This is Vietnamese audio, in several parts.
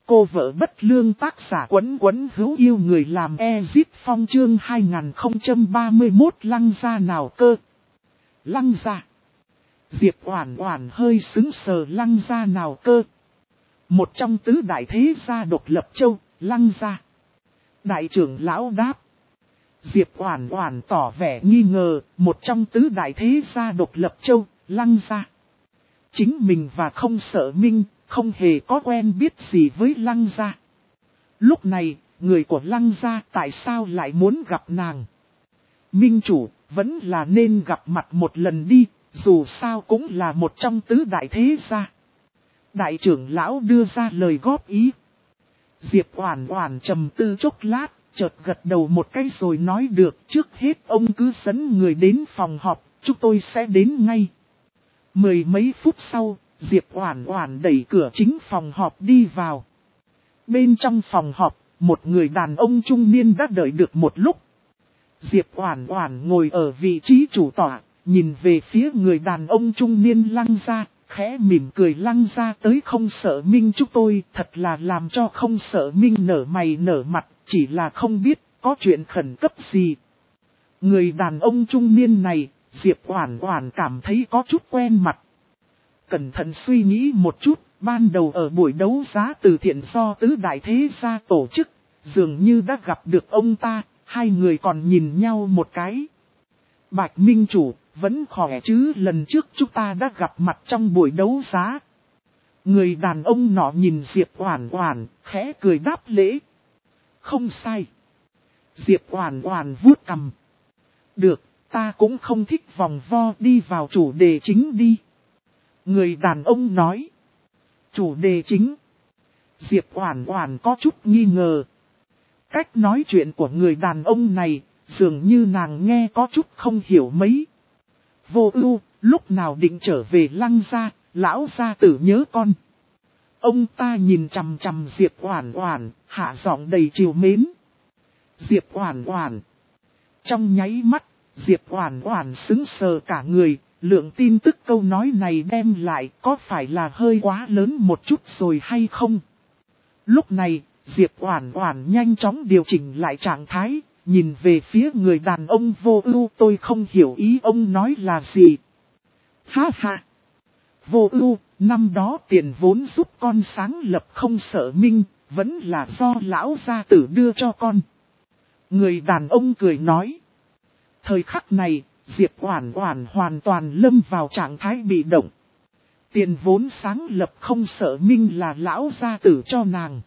cô vợ bất lương, tác giả Quấn Quấn hữu yêu người làm Ezit Phong, chương 2031 Lăng gia nào cơ. Lăng gia. Diệp Oản Oản hơi sững sờ. Lăng gia nào cơ? Một trong tứ đại thế gia độc lập châu, Lăng gia. Đại trưởng lão đáp. Diệp Oản Oản tỏ vẻ nghi ngờ, một trong tứ đại thế gia độc lập châu, Lăng gia. Chính mình và Không Sợ Minh không hề có quen biết gì với Lăng gia. Lúc này, người của Lăng gia tại sao lại muốn gặp nàng? Minh chủ, vẫn là nên gặp mặt một lần đi, dù sao cũng là một trong tứ đại thế gia. Đại trưởng lão đưa ra lời góp ý. Diệp Oản Oản trầm tư chốc lát, chợt gật đầu một cái rồi nói được, trước hết ông cứ dẫn người đến phòng họp, chúng tôi sẽ đến ngay. Mười mấy phút sau, Diệp Oản Oản đẩy cửa chính phòng họp đi vào. Bên trong phòng họp, một người đàn ông trung niên đã đợi được một lúc. Diệp Oản Oản ngồi ở vị trí chủ tọa, nhìn về phía người đàn ông trung niên. Lăng gia, khẽ mỉm cười. Lăng gia tới Không Sợ Minh chúng tôi, thật là làm cho Không Sợ Minh nở mày nở mặt, chỉ là không biết có chuyện khẩn cấp gì. Người đàn ông trung niên này, Diệp Oản Oản cảm thấy có chút quen mặt. Cẩn thận suy nghĩ một chút, ban đầu ở buổi đấu giá từ thiện do tứ đại thế gia tổ chức, dường như đã gặp được ông ta, hai người còn nhìn nhau một cái. Bạch Minh chủ, vẫn khỏe chứ? Lần trước chúng ta đã gặp mặt trong buổi đấu giá. Người đàn ông nọ nhìn Diệp Oản Oản, khẽ cười đáp lễ. Không sai. Diệp Oản Oản vuốt cằm. Được, ta cũng không thích vòng vo, đi vào chủ đề chính đi. Người đàn ông nói. Chủ đề chính. Diệp Oản Oản có chút nghi ngờ. Cách nói chuyện của người đàn ông này, dường như nàng nghe có chút không hiểu mấy. Vô Ưu, lúc nào định trở về Lăng gia, lão gia tử nhớ con. Ông ta nhìn chằm chằm Diệp Oản Oản, hạ giọng đầy trìu mến. Diệp Oản Oản. Trong nháy mắt, Diệp Oản Oản sững sờ cả người, lượng tin tức câu nói này đem lại có phải là hơi quá lớn một chút rồi hay không? Lúc này, Diệp Oản Oản nhanh chóng điều chỉnh lại trạng thái, nhìn về phía người đàn ông. Vô Ưu, tôi không hiểu ý ông nói là gì. Ha ha. Vô Ưu, năm đó tiền vốn giúp con sáng lập Không Sợ Minh, vẫn là do lão gia tử đưa cho con. Người đàn ông cười nói. Thời khắc này, Diệp Oản Oản hoàn toàn lâm vào trạng thái bị động. Tiền vốn sáng lập Không Sợ Minh là lão gia tử cho nàng.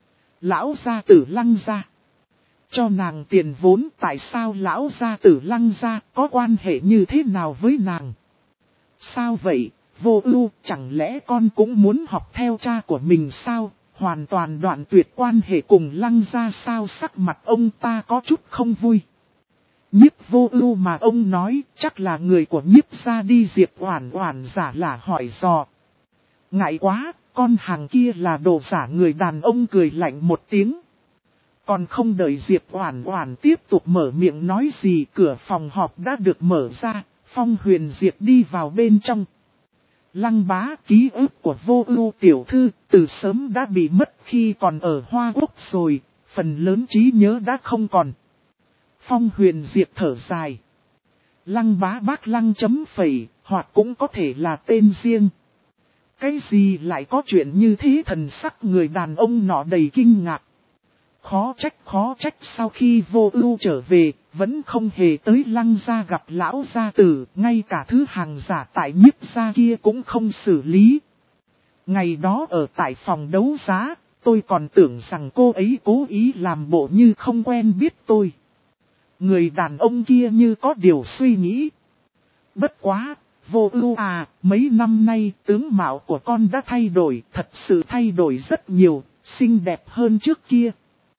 Lão gia tử Lăng gia cho nàng tiền vốn, tại sao lão gia tử Lăng gia có quan hệ như thế nào với nàng? Sao vậy, Vô Ưu, chẳng lẽ con cũng muốn học theo cha của mình sao? Hoàn toàn đoạn tuyệt quan hệ cùng Lăng gia sao? Sắc mặt ông ta có chút không vui. Nhiếp Vô Ưu mà ông nói, chắc là người của Nhiếp gia đi. Diệp Oản Oản giả lả hỏi dò. Ngại quá, con hàng kia là đồ giả. Người đàn ông cười lạnh một tiếng. Còn không đợi Diệp Oản Oản tiếp tục mở miệng nói gì, cửa phòng họp đã được mở ra, Phong Huyền Diệp đi vào bên trong. Lăng bá, ký ức của Vô Ưu tiểu thư từ sớm đã bị mất khi còn ở Hoa Quốc rồi, phần lớn trí nhớ đã không còn. Phong Huyền Diệp thở dài. Lăng bá bác Lăng chấm phẩy, hoặc cũng có thể là tên riêng. Cái gì lại có chuyện như thế? Thần sắc người đàn ông nọ đầy kinh ngạc. Khó trách sau khi Vô Ưu trở về, vẫn không hề tới Lăng gia gặp lão gia tử, ngay cả thứ hàng giả tại Nhiếp gia kia cũng không xử lý. Ngày đó ở tại phòng đấu giá, tôi còn tưởng rằng cô ấy cố ý làm bộ như không quen biết tôi. Người đàn ông kia như có điều suy nghĩ. Bất quá, Vô Ưu à, mấy năm nay tướng mạo của con đã thay đổi, thật sự thay đổi rất nhiều, xinh đẹp hơn trước kia.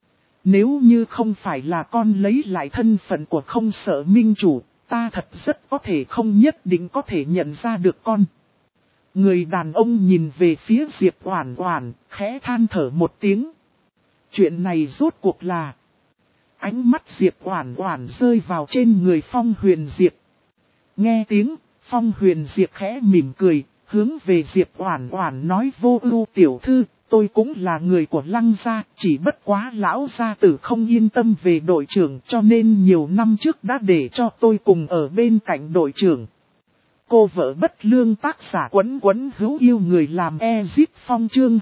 Nếu như không phải là con lấy lại thân phận của Không Sợ Minh chủ, ta thật rất có thể không nhất định có thể nhận ra được con. Người đàn ông nhìn về phía Diệp Oản Oản, khẽ than thở một tiếng. Chuyện này rốt cuộc là... Ánh mắt Diệp Oản Oản rơi vào trên người Phong Huyền Diệp. Nghe tiếng, Phong Huyền Diệp khẽ mỉm cười, hướng về Diệp Oản Oản nói. Vô Ưu tiểu thư, tôi cũng là người của Lăng gia, chỉ bất quá lão gia tử không yên tâm về đội trưởng cho nên nhiều năm trước đã để cho tôi cùng ở bên cạnh đội trưởng. Cô vợ bất lương tác giả Quấn Quấn hữu yêu người làm Ezip Phong chương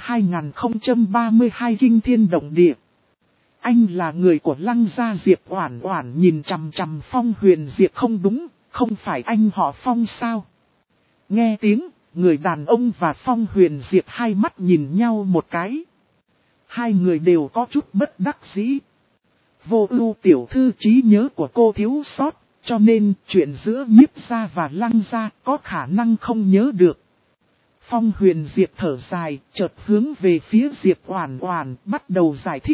2032 kinh thiên động địa. Anh là người của Lăng gia. Diệp Oản Oản nhìn chằm chằm Phong Huyền Diệp. Không đúng, không phải anh họ Phong sao? Nghe tiếng, người đàn ông và Phong Huyền Diệp hai mắt nhìn nhau một cái. Hai người đều có chút bất đắc dĩ. Vô Ưu tiểu thư trí nhớ của cô thiếu sót, cho nên chuyện giữa Nhiếp gia và Lăng gia có khả năng không nhớ được. Phong Huyền Diệp thở dài, chợt hướng về phía Diệp Oản Oản bắt đầu giải thích.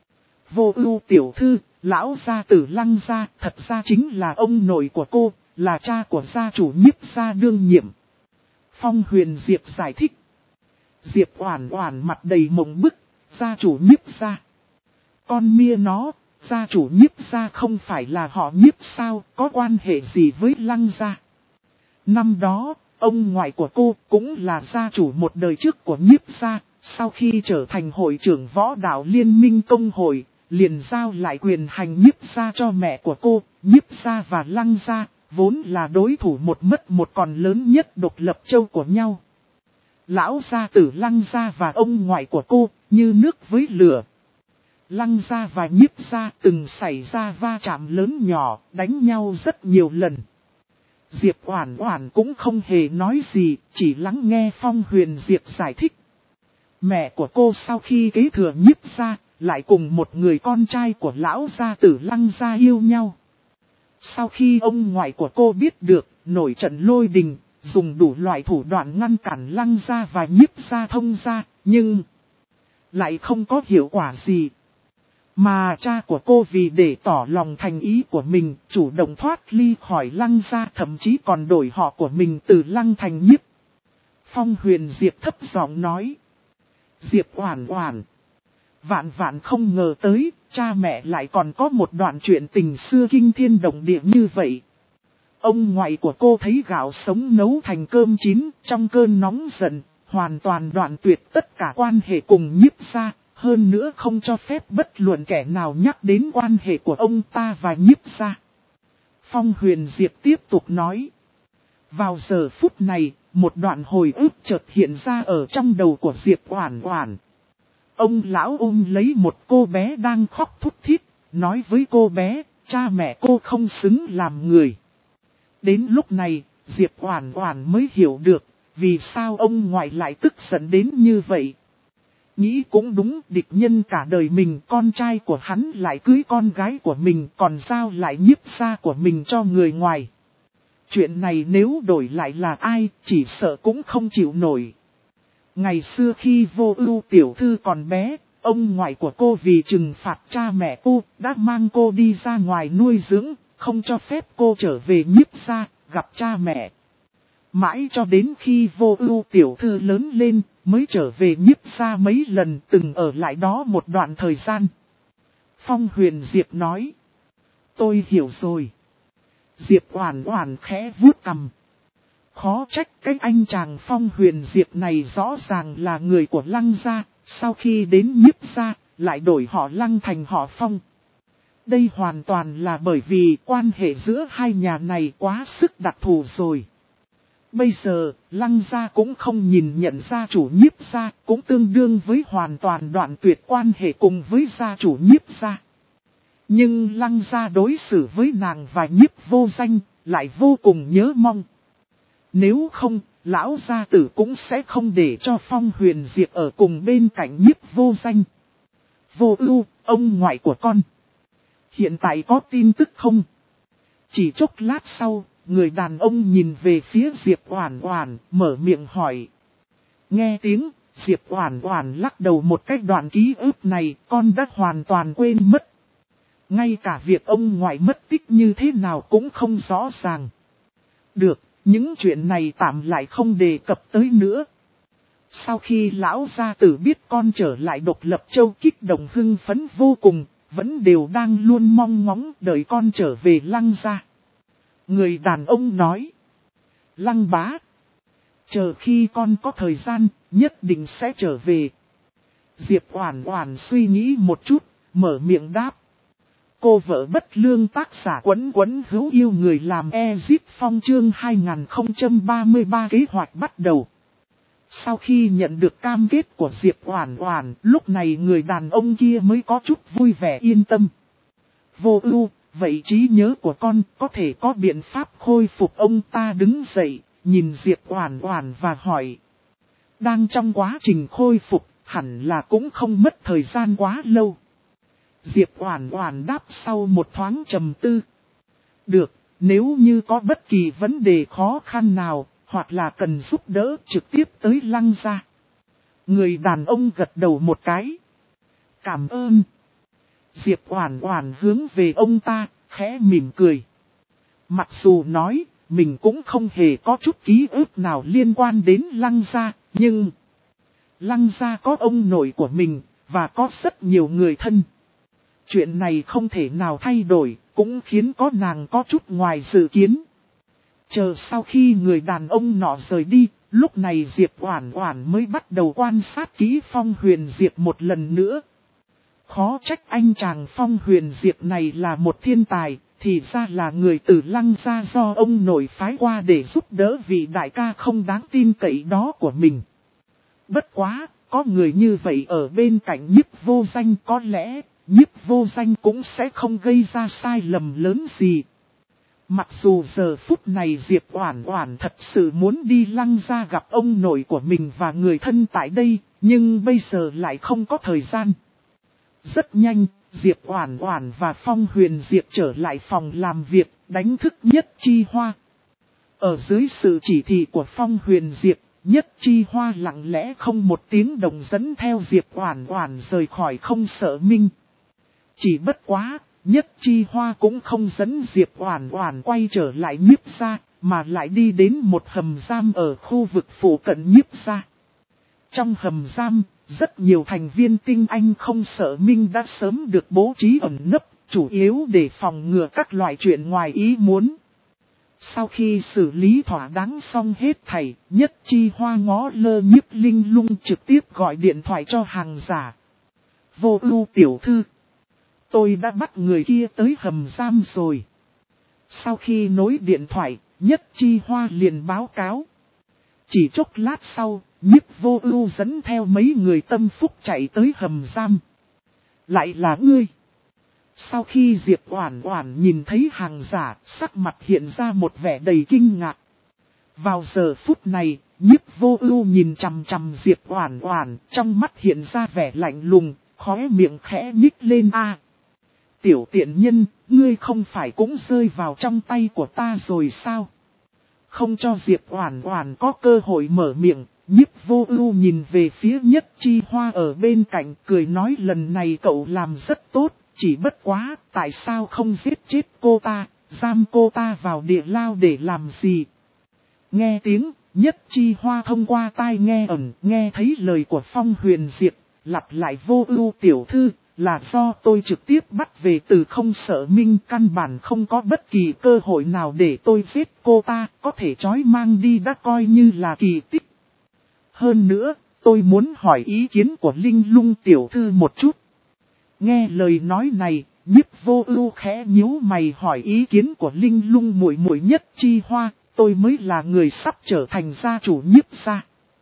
Vô Ưu tiểu thư, lão gia tử Lăng gia thật ra chính là ông nội của cô, là cha của gia chủ Nhiếp gia đương nhiệm. Phong Huyền Diệp giải thích. Diệp Oản Oản mặt đầy mộng bức, gia chủ Nhiếp gia. Con mia nó, gia chủ Nhiếp gia không phải là họ Nhiếp sao, có quan hệ gì với Lăng gia? Năm đó, ông ngoại của cô cũng là gia chủ một đời trước của Nhiếp gia, sau khi trở thành hội trưởng võ đạo liên minh công hội, liền giao lại quyền hành Nhiếp gia cho mẹ của cô. Nhiếp gia và Lăng gia vốn là đối thủ một mất một còn lớn nhất độc lập châu của nhau. Lão gia tử Lăng gia và ông ngoại của cô như nước với lửa. Lăng gia và Nhiếp gia từng xảy ra va chạm lớn nhỏ, đánh nhau rất nhiều lần. Diệp Oản Oản cũng không hề nói gì, chỉ lắng nghe Phong Huyền Diệp giải thích. Mẹ của cô sau khi kế thừa Nhiếp gia, lại cùng một người con trai của lão gia tử Lăng gia yêu nhau. Sau khi ông ngoại của cô biết được, nổi trận lôi đình, dùng đủ loại thủ đoạn ngăn cản Lăng gia và Nhiếp gia thông gia, nhưng lại không có hiệu quả gì. Mà cha của cô vì để tỏ lòng thành ý của mình, chủ động thoát ly khỏi Lăng gia, thậm chí còn đổi họ của mình từ Lăng thành Nhiếp. Phong Huyền Diệp thấp giọng nói. Diệp Oản Oản, vạn vạn không ngờ tới, cha mẹ lại còn có một đoạn chuyện tình xưa kinh thiên động địa như vậy. Ông ngoại của cô thấy gạo sống nấu thành cơm chín, trong cơn nóng giận, hoàn toàn đoạn tuyệt tất cả quan hệ cùng Nhiếp gia. Hơn nữa không cho phép bất luận kẻ nào nhắc đến quan hệ của ông ta và Nhiếp gia. Phong Huyền Diệp tiếp tục nói. Vào giờ phút này, một đoạn hồi ức chợt hiện ra ở trong đầu của Diệp Oản Oản. Ông lão ôm lấy một cô bé đang khóc thút thít, nói với cô bé, cha mẹ cô không xứng làm người. Đến lúc này, Diệp Oản Oản mới hiểu được, vì sao ông ngoại lại tức giận đến như vậy. Nghĩ cũng đúng, địch nhân cả đời mình, con trai của hắn lại cưới con gái của mình, còn giao lại Nhiếp gia của mình cho người ngoài. Chuyện này nếu đổi lại là ai, chỉ sợ cũng không chịu nổi. Ngày xưa khi Vô Ưu tiểu thư còn bé, ông ngoại của cô vì trừng phạt cha mẹ cô, đã mang cô đi ra ngoài nuôi dưỡng, không cho phép cô trở về Nhiếp gia, gặp cha mẹ. Mãi cho đến khi Vô Ưu tiểu thư lớn lên, mới trở về Nhiếp gia mấy lần, từng ở lại đó một đoạn thời gian. Phong Huyền Diệp nói. Tôi hiểu rồi. Diệp Oản Oản khẽ vuốt cằm. Khó trách cái anh chàng Phong Huyền Diệp này rõ ràng là người của Lăng gia, sau khi đến Nhiếp gia, lại đổi họ Lăng thành họ Phong. Đây hoàn toàn là bởi vì quan hệ giữa hai nhà này quá sức đặc thù rồi. Bây giờ, Lăng gia cũng không nhìn nhận gia chủ Nhiếp gia, cũng tương đương với hoàn toàn đoạn tuyệt quan hệ cùng với gia chủ Nhiếp gia. Nhưng Lăng gia đối xử với nàng và Nhiếp vô danh, lại vô cùng nhớ mong. Nếu không, lão gia tử cũng sẽ không để cho Phong Huyền Diệp ở cùng bên cạnh Nhiếp vô danh. Vô Ưu, ông ngoại của con. Hiện tại có tin tức không? Chỉ chốc lát sau, người đàn ông nhìn về phía Diệp Oản Oản, mở miệng hỏi. Nghe tiếng, Diệp Oản Oản lắc đầu một cách, đoạn ký ức này con đã hoàn toàn quên mất. Ngay cả việc ông ngoại mất tích như thế nào cũng không rõ ràng. Được, những chuyện này tạm lại không đề cập tới nữa. Sau khi lão gia tử biết con trở lại độc lập châu, kích động hưng phấn vô cùng, vẫn đều đang luôn mong ngóng đợi con trở về Lăng gia. Người đàn ông nói. Lăng bá. Chờ khi con có thời gian, nhất định sẽ trở về. Diệp Oản Oản suy nghĩ một chút, mở miệng đáp. Cô vợ bất lương tác giả Quấn Quấn hữu yêu người làm Ezit Phong chương 2033 kế hoạch bắt đầu. Sau khi nhận được cam kết của Diệp Oản Oản, lúc này người đàn ông kia mới có chút vui vẻ yên tâm. Vô Ưu, vậy trí nhớ của con có thể có biện pháp khôi phục? Ông ta đứng dậy, nhìn Diệp Oản Oản và hỏi. Đang trong quá trình khôi phục, hẳn là cũng không mất thời gian quá lâu. Diệp Oản Oản đáp sau một thoáng trầm tư. Được, nếu như có bất kỳ vấn đề khó khăn nào, hoặc là cần giúp đỡ trực tiếp tới Lăng gia. Người đàn ông gật đầu một cái. Cảm ơn. Diệp Oản Oản hướng về ông ta, khẽ mỉm cười. Mặc dù nói, mình cũng không hề có chút ký ức nào liên quan đến Lăng gia, nhưng Lăng gia có ông nội của mình, và có rất nhiều người thân. Chuyện này không thể nào thay đổi, cũng khiến có nàng có chút ngoài dự kiến. Chờ sau khi người đàn ông nọ rời đi, lúc này Diệp Oản Oản mới bắt đầu quan sát kỹ Phong Huyền Diệp một lần nữa. Khó trách anh chàng Phong Huyền Diệp này là một thiên tài, thì ra là người từ Lăng gia do ông nội phái qua để giúp đỡ vị đại ca không đáng tin cậy đó của mình. Bất quá, có người như vậy ở bên cạnh Nhiếp Vô Danh, có lẽ Nhiếp Vô Danh cũng sẽ không gây ra sai lầm lớn gì. Mặc dù giờ phút này Diệp Oản Oản thật sự muốn đi Lăng gia gặp ông nội của mình và người thân tại đây, nhưng bây giờ lại không có thời gian. Rất nhanh, Diệp Oản Oản và Phong Huyền Diệp trở lại phòng làm việc, đánh thức Nhất Chi Hoa. Ở dưới sự chỉ thị của Phong Huyền Diệp, Nhất Chi Hoa lặng lẽ không một tiếng động dẫn theo Diệp Oản Oản rời khỏi Không Sợ Minh. Chỉ bất quá, Nhất Chi Hoa cũng không dẫn Diệp Oản Oản quay trở lại Nhiếp gia, mà lại đi đến một hầm giam ở khu vực phụ cận Nhiếp gia. Trong hầm giam, rất nhiều thành viên tinh anh Không Sợ Minh đã sớm được bố trí ẩn nấp, chủ yếu để phòng ngừa các loại chuyện ngoài ý muốn. Sau khi xử lý thỏa đáng xong hết thảy, Nhất Chi Hoa ngó lơ Nhiếp Linh Lung trực tiếp gọi điện thoại cho hàng giả. Vô Ưu tiểu thư, tôi đã bắt người kia tới hầm giam rồi. Sau khi nối điện thoại, Nhất Chi Hoa liền báo cáo. Chỉ chốc lát sau, Nhiếp Vô Ưu dẫn theo mấy người tâm phúc chạy tới hầm giam. Lại là ngươi. Sau khi Diệp Oản Oản nhìn thấy hàng giả, sắc mặt hiện ra một vẻ đầy kinh ngạc. Vào giờ phút này, Nhiếp Vô Ưu nhìn chằm chằm Diệp Oản Oản, trong mắt hiện ra vẻ lạnh lùng, khóe miệng khẽ nhích lên a. Tiểu tiện nhân, ngươi không phải cũng rơi vào trong tay của ta rồi sao? Không cho Diệp Oản Oản có cơ hội mở miệng, Nhiếp Vô Ưu nhìn về phía Nhất Chi Hoa ở bên cạnh, cười nói lần này cậu làm rất tốt, chỉ bất quá, tại sao không giết chết cô ta, giam cô ta vào địa lao để làm gì? Nghe tiếng, Nhất Chi Hoa thông qua tai nghe ẩn, nghe thấy lời của Phong Huyền Diệp, lặp lại Vô Ưu tiểu thư, là do tôi trực tiếp bắt về từ Không Sợ Minh, căn bản không có bất kỳ cơ hội nào để tôi giết cô ta, có thể trói mang đi đã coi như là kỳ tích. Hơn nữa, tôi muốn hỏi ý kiến của Linh Lung tiểu thư một chút. Nghe lời nói này, Nhiếp Vô Ưu khẽ nhíu mày hỏi ý kiến của Linh Lung muội muội Nhất Chi Hoa, tôi mới là người sắp trở thành gia chủ Nhiếp gia.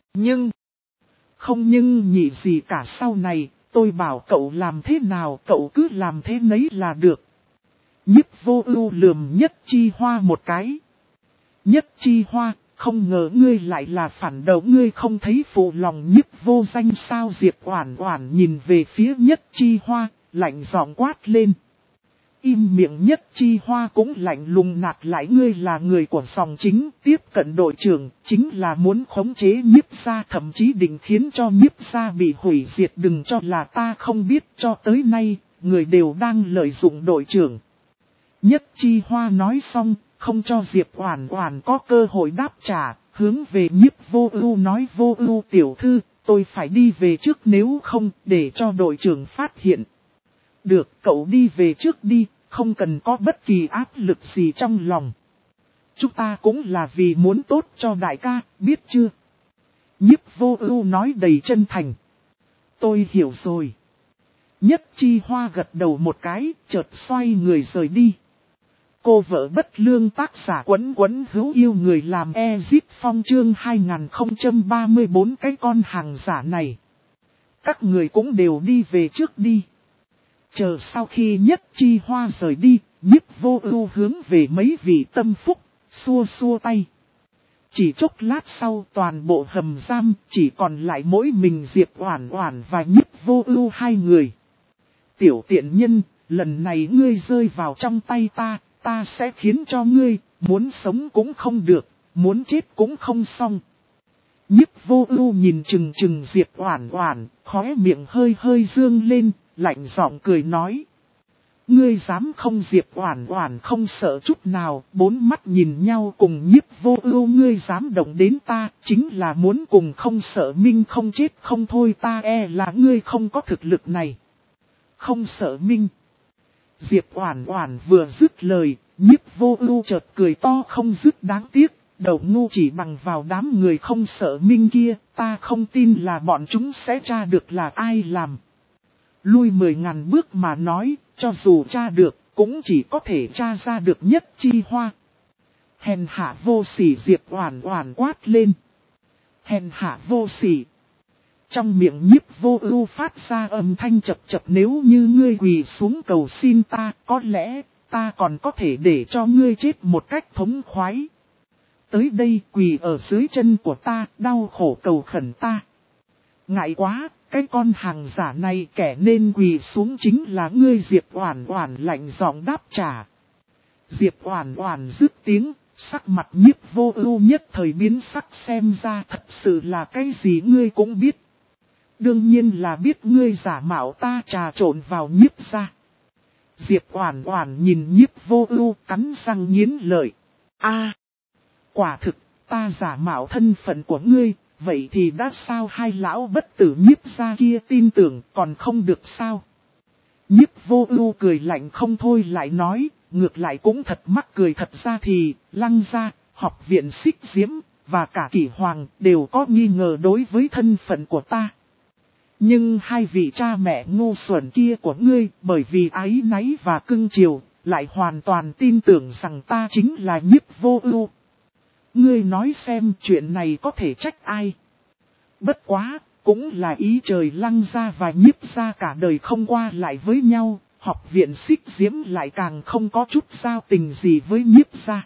Không nhưng nhị gì cả, sau này, tôi bảo cậu làm thế nào cậu cứ làm thế nấy là được. Nhiếp Vô Ưu lườm Nhất Chi Hoa một cái. Nhất Chi Hoa, không ngờ ngươi lại là phản đầu, ngươi không thấy phụ lòng Nhiếp Vô Danh sao? Diệp Oản Oản nhìn về phía Nhất Chi Hoa, lạnh giọng quát lên. Im miệng. Nhất Chi Hoa cũng lạnh lùng nạt lại, ngươi là người của dòng chính, tiếp cận đội trưởng, chính là muốn khống chế Nhiếp gia, thậm chí định khiến cho Nhiếp gia bị hủy diệt. Đừng cho là ta không biết, cho tới nay, người đều đang lợi dụng đội trưởng. Nhất Chi Hoa nói xong, không cho Diệp Oản Oản có cơ hội đáp trả, hướng về Nhiếp Vô Ưu nói, Vô Ưu tiểu thư, tôi phải đi về trước, nếu không để cho đội trưởng phát hiện. Được, cậu đi về trước đi, không cần có bất kỳ áp lực gì trong lòng. Chúng ta cũng là vì muốn tốt cho đại ca, biết chưa? Nhiếp Vô Ưu nói đầy chân thành. Tôi hiểu rồi. Nhất Chi Hoa gật đầu một cái, chợt xoay người rời đi. Cô vợ bất lương tác giả Quấn Quấn hữu yêu người làm Ezip Phong chương 2034 cái con hàng giả này. Các người cũng đều đi về trước đi. Chờ sau khi Nhất Chi Hoa rời đi, Nhiếp Vô Ưu hướng về mấy vị tâm phúc, xua xua tay. Chỉ chốc lát sau toàn bộ hầm giam chỉ còn lại mỗi mình Diệp Oản Oản và Nhiếp Vô Ưu hai người. Tiểu tiện nhân, lần này ngươi rơi vào trong tay ta sẽ khiến cho ngươi, muốn sống cũng không được, muốn chết cũng không xong. Nhiếp Vô Ưu nhìn chừng chừng Diệp Oản Oản, khóe miệng hơi hơi dương lên, lạnh giọng cười nói. Ngươi dám không? Diệp Oản Oản không sợ chút nào, bốn mắt nhìn nhau cùng Nhiếp Vô Ưu. Ngươi dám động đến ta, chính là muốn cùng không sợ minh không chết không thôi, ta e là ngươi không có thực lực này. Không sợ minh. Diệp Oản Oản vừa dứt lời, Nhiếp Vô Ưu chợt cười to không dứt, đáng tiếc, đầu ngu chỉ bằng vào đám người không sợ minh kia, ta không tin là bọn chúng sẽ tra được là ai làm. Lui 10.000 bước mà nói, cho dù tra được, cũng chỉ có thể tra ra được Nhất Chi Hoa. Hèn hạ vô sỉ! Diệp Oản Oản quát lên. Hèn hạ vô sỉ! Trong miệng Nhiếp Vô Ưu phát ra âm thanh chập chập, nếu như ngươi quỳ xuống cầu xin ta, có lẽ ta còn có thể để cho ngươi chết một cách thống khoái. Tới đây quỳ ở dưới chân của ta, đau khổ cầu khẩn ta. Ngại quá, cái con hàng giả này kẻ nên quỳ xuống chính là ngươi. Diệp Oản Oản lạnh giọng đáp trả. Diệp Oản Oản dứt tiếng, sắc mặt Nhiếp Vô Ưu nhất thời biến sắc, xem ra thật sự là cái gì ngươi cũng biết. Đương nhiên là biết, ngươi giả mạo ta trà trộn vào Nhiếp gia. Diệp Oản Oản nhìn Nhiếp Vô Ưu cắn răng nghiến lợi. A, quả thực, ta giả mạo thân phận của ngươi, vậy thì đã sao? Hai lão bất tử Nhiếp gia kia tin tưởng còn không được sao? Nhiếp Vô Ưu cười lạnh không thôi, lại nói, ngược lại cũng thật mắc cười. Thật ra thì, Lăng gia, học viện Xích Diễm, và cả Kỷ Hoàng đều có nghi ngờ đối với thân phận của ta. Nhưng hai vị cha mẹ ngu xuẩn kia của ngươi, bởi vì áy náy và cưng chiều, lại hoàn toàn tin tưởng rằng ta chính là Nhiếp Vô Ưu. Ngươi nói xem, chuyện này có thể trách ai? Bất quá, cũng là ý trời. Lăng gia và Nhiếp gia cả đời không qua lại với nhau, học viện Xích Diễm lại càng không có chút giao tình gì với Nhiếp gia.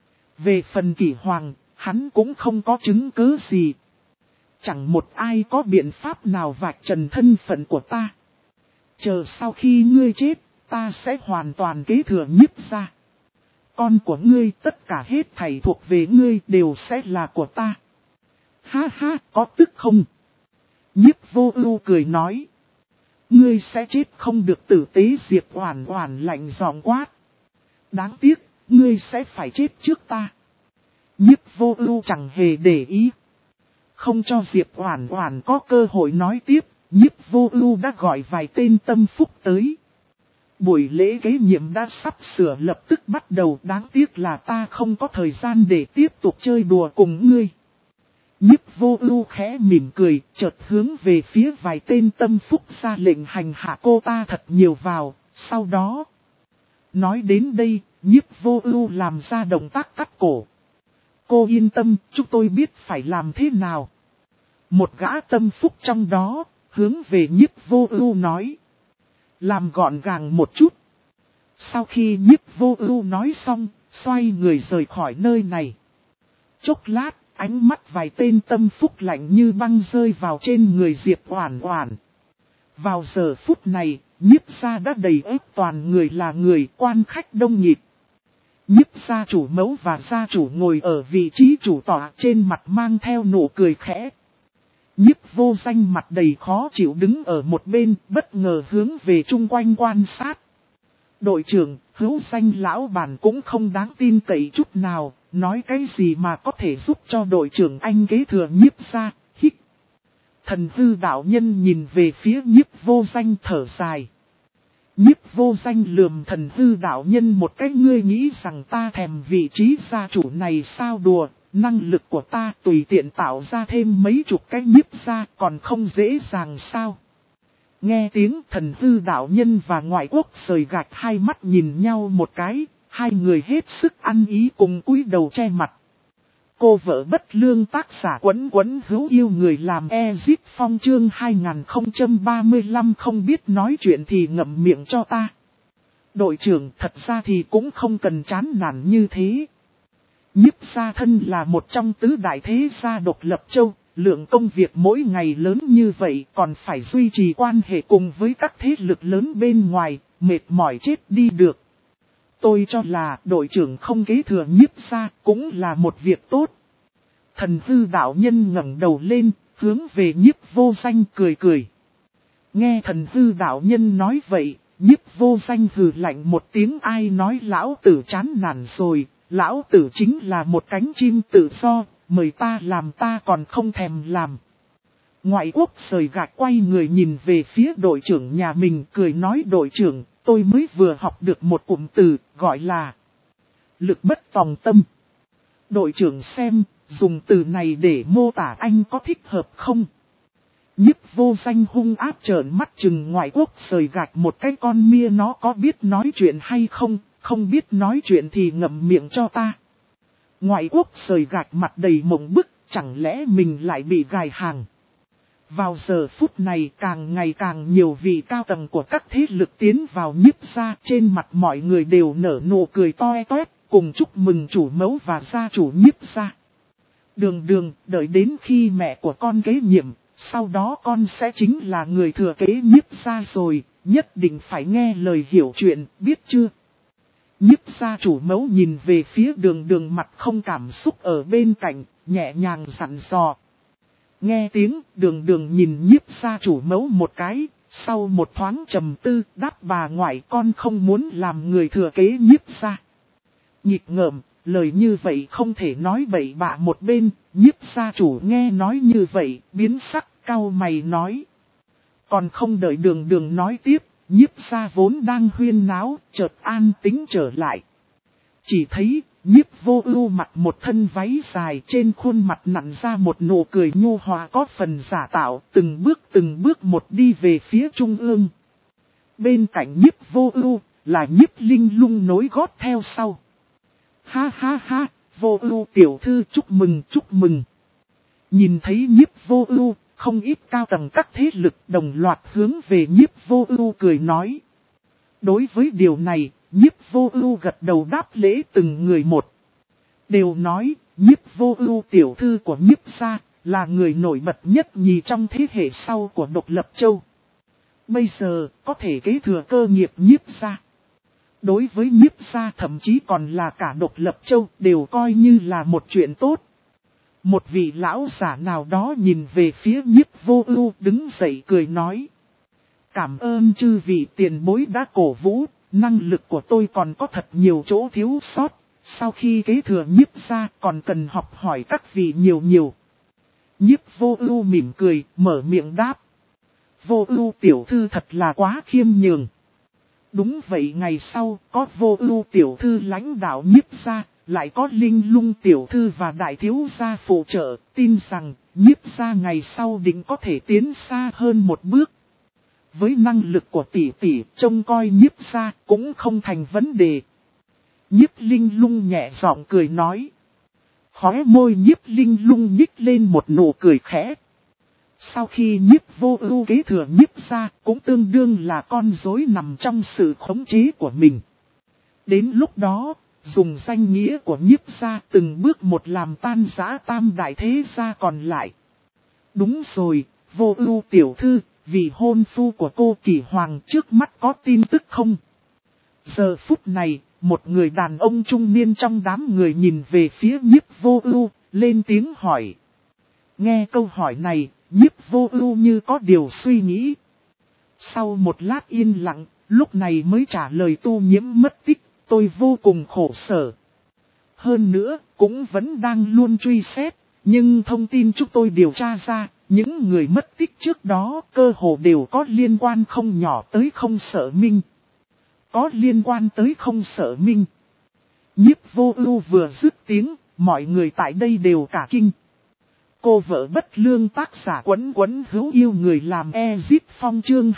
Về phần Kỷ Hoàng, hắn cũng không có chứng cứ gì. Chẳng một ai có biện pháp nào vạch trần thân phận của ta. Chờ sau khi ngươi chết, ta sẽ hoàn toàn kế thừa Nhiếp gia. Con của ngươi, tất cả hết thảy thuộc về ngươi đều sẽ là của ta. Ha ha, có tức không? Nhiếp Vô Ưu cười nói. Ngươi sẽ chết không được tử tế. Diệp Oản Oản lạnh giọng quát. Đáng tiếc, ngươi sẽ phải chết trước ta. Nhiếp Vô Ưu chẳng hề để ý. Không cho Diệp Oản Oản có cơ hội nói tiếp, Nhiếp Vô Ưu đã gọi vài tên tâm phúc tới. Buổi lễ kế nhiệm đã sắp sửa lập tức bắt đầu, đáng tiếc là ta không có thời gian để tiếp tục chơi đùa cùng ngươi. Nhiếp Vô Ưu khẽ mỉm cười, chợt hướng về phía vài tên tâm phúc ra lệnh hành hạ cô ta thật nhiều vào, sau đó. Nói đến đây, Nhiếp Vô Ưu làm ra động tác cắt cổ. Cô yên tâm, chúng tôi biết phải làm thế nào. Một gã tâm phúc trong đó, hướng về Nhiếp Vô Ưu nói. Làm gọn gàng một chút. Sau khi Nhiếp Vô Ưu nói xong, xoay người rời khỏi nơi này. Chốc lát, ánh mắt vài tên tâm phúc lạnh như băng rơi vào trên người Diệp Oản Oản. Vào giờ phút này, Nhiếp gia đã đầy ắp toàn người là người, quan khách đông nghịt. Nhiếp gia chủ mẫu và gia chủ ngồi ở vị trí chủ tọa, trên mặt mang theo nụ cười khẽ. Nhiếp Vô Danh mặt đầy khó chịu đứng ở một bên, bất ngờ hướng về chung quanh quan sát. Đội trưởng, Hữu Danh lão bản cũng không đáng tin cậy chút nào, nói cái gì mà có thể giúp cho đội trưởng anh kế thừa Nhiếp gia. Hít. Thần hư đạo nhân nhìn về phía Nhiếp Vô Danh thở dài. Nhiếp Vô Danh lườm thần hư đạo nhân một cái, ngươi nghĩ rằng ta thèm vị trí gia chủ này sao? Đùa, năng lực của ta tùy tiện tạo ra thêm mấy chục cái Nhiếp gia còn không dễ dàng sao? Nghe tiếng Thần Hư đạo nhân và ngoại quốc sời gạch hai mắt nhìn nhau một cái, hai người hết sức ăn ý cùng cúi đầu che mặt. Cô vợ bất lương tác giả Quấn Quấn hữu yêu người làm Ezip Phong chương 2035 không biết nói chuyện thì ngậm miệng cho ta. Đội trưởng thật ra thì cũng không cần chán nản như thế. Nhiếp gia thân là một trong tứ đại thế gia độc lập châu, lượng công việc mỗi ngày lớn như vậy còn phải duy trì quan hệ cùng với các thế lực lớn bên ngoài, mệt mỏi chết đi được. Tôi cho là đội trưởng không kế thừa nhiếp gia cũng là một việc tốt. Thần Hư đạo nhân ngẩng đầu lên, hướng về Nhiếp Vô Danh cười cười. Nghe Thần Hư đạo nhân nói vậy, Nhiếp Vô Danh hừ lạnh một tiếng, ai nói lão tử chán nản rồi, lão tử chính là một cánh chim tự do, mời ta làm ta còn không thèm làm. Ngoại quốc sời gạch quay người nhìn về phía đội trưởng nhà mình cười nói đội trưởng, tôi mới vừa học được một cụm từ gọi là lực bất tòng tâm. Đội trưởng xem, dùng từ này để mô tả anh có thích hợp không? Nhiếp Vô Danh hung ác trợn mắt chừng ngoại quốc sời gạch một cái con mia nó có biết nói chuyện hay không, không biết nói chuyện thì ngậm miệng cho ta. Ngoại quốc sời gạch mặt đầy mộng bức, chẳng lẽ mình lại bị gài hàng. Vào giờ phút này càng ngày càng nhiều vị cao tầng của các thế lực tiến vào nhiếp gia, trên mặt mọi người đều nở nụ cười toe toét, cùng chúc mừng chủ mẫu và gia chủ nhiếp gia. Đường, đợi đến khi mẹ của con kế nhiệm, sau đó con sẽ chính là người thừa kế nhiếp gia rồi, nhất định phải nghe lời hiểu chuyện, biết chưa? Nhiếp gia chủ mẫu nhìn về phía đường mặt không cảm xúc ở bên cạnh, nhẹ nhàng dặn dò. Nghe tiếng đường nhìn nhiếp gia chủ mẫu một cái, sau một thoáng trầm tư đáp bà ngoại con không muốn làm người thừa kế nhiếp gia. Nhịp ngợm, lời như vậy không thể nói bậy bạ một bên, nhiếp gia chủ nghe nói như vậy, biến sắc, cau mày nói. Còn không đợi đường nói tiếp, nhiếp gia vốn đang huyên náo, chợt an tĩnh trở lại. Chỉ thấy, Nhiếp Vô Ưu mặc một thân váy dài, trên khuôn mặt nặn ra một nụ cười nhu hòa có phần giả tạo, từng bước một đi về phía trung ương. Bên cạnh Nhiếp Vô Ưu là Nhiếp Linh Lung nối gót theo sau. Ha ha ha, Vô Ưu tiểu thư chúc mừng. Nhìn thấy Nhiếp Vô Ưu, không ít cao tầng các thế lực đồng loạt hướng về Nhiếp Vô Ưu cười nói. Đối với điều này, Nhiếp Vô Ưu gật đầu đáp lễ từng người một. Đều nói, Nhiếp Vô Ưu tiểu thư của Nhiếp gia là người nổi bật nhất nhì trong thế hệ sau của Độc Lập Châu. Bây giờ, có thể kế thừa cơ nghiệp Nhiếp gia. Đối với Nhiếp gia thậm chí còn là cả Độc Lập Châu đều coi như là một chuyện tốt. Một vị lão giả nào đó nhìn về phía Nhiếp Vô Ưu đứng dậy cười nói. Cảm ơn chư vị tiền bối đã cổ vũ, năng lực của tôi còn có thật nhiều chỗ thiếu sót. Sau khi kế thừa Nhiếp gia còn cần học hỏi các vị nhiều. Nhiếp Vô Ưu mỉm cười, mở miệng đáp. Vô Ưu tiểu thư thật là quá khiêm nhường. Đúng vậy, ngày sau có Vô Ưu tiểu thư lãnh đạo Nhiếp gia, lại có Linh Lung tiểu thư và đại thiếu gia phụ trợ, tin rằng Nhiếp gia ngày sau định có thể tiến xa hơn một bước. Với năng lực của tỷ tỷ, trông coi Nhiếp gia cũng không thành vấn đề. Nhiếp Linh Lung nhẹ giọng cười nói. Khóe môi Nhiếp Linh Lung nhích lên một nụ cười khẽ. Sau khi Nhiếp Vô Ưu kế thừa Nhiếp gia, cũng tương đương là con rối nằm trong sự khống chế của mình. Đến lúc đó, dùng danh nghĩa của Nhiếp gia từng bước một làm tan rã tam đại thế gia còn lại. Đúng rồi, Vô Ưu tiểu thư, vị hôn phu của cô Kỷ Hoàng trước mắt có tin tức không? Giờ phút này, một người đàn ông trung niên trong đám người nhìn về phía Nhiếp Vô Ưu, lên tiếng hỏi. Nghe câu hỏi này, Nhiếp Vô Ưu như có điều suy nghĩ. Sau một lát yên lặng, lúc này mới trả lời Tu Nhiễm mất tích, tôi vô cùng khổ sở. Hơn nữa, cũng vẫn đang luôn truy xét, nhưng thông tin chúng tôi điều tra ra, những người mất tích trước đó cơ hồ đều có liên quan không nhỏ tới Không Sở Minh. Có liên quan tới Không Sở Minh. Nhiếp Vô Ưu vừa dứt tiếng, mọi người tại đây đều cả kinh. Cô vợ bất lương tác giả Quấn Quấn hữu yêu người làm Ezit Phong chương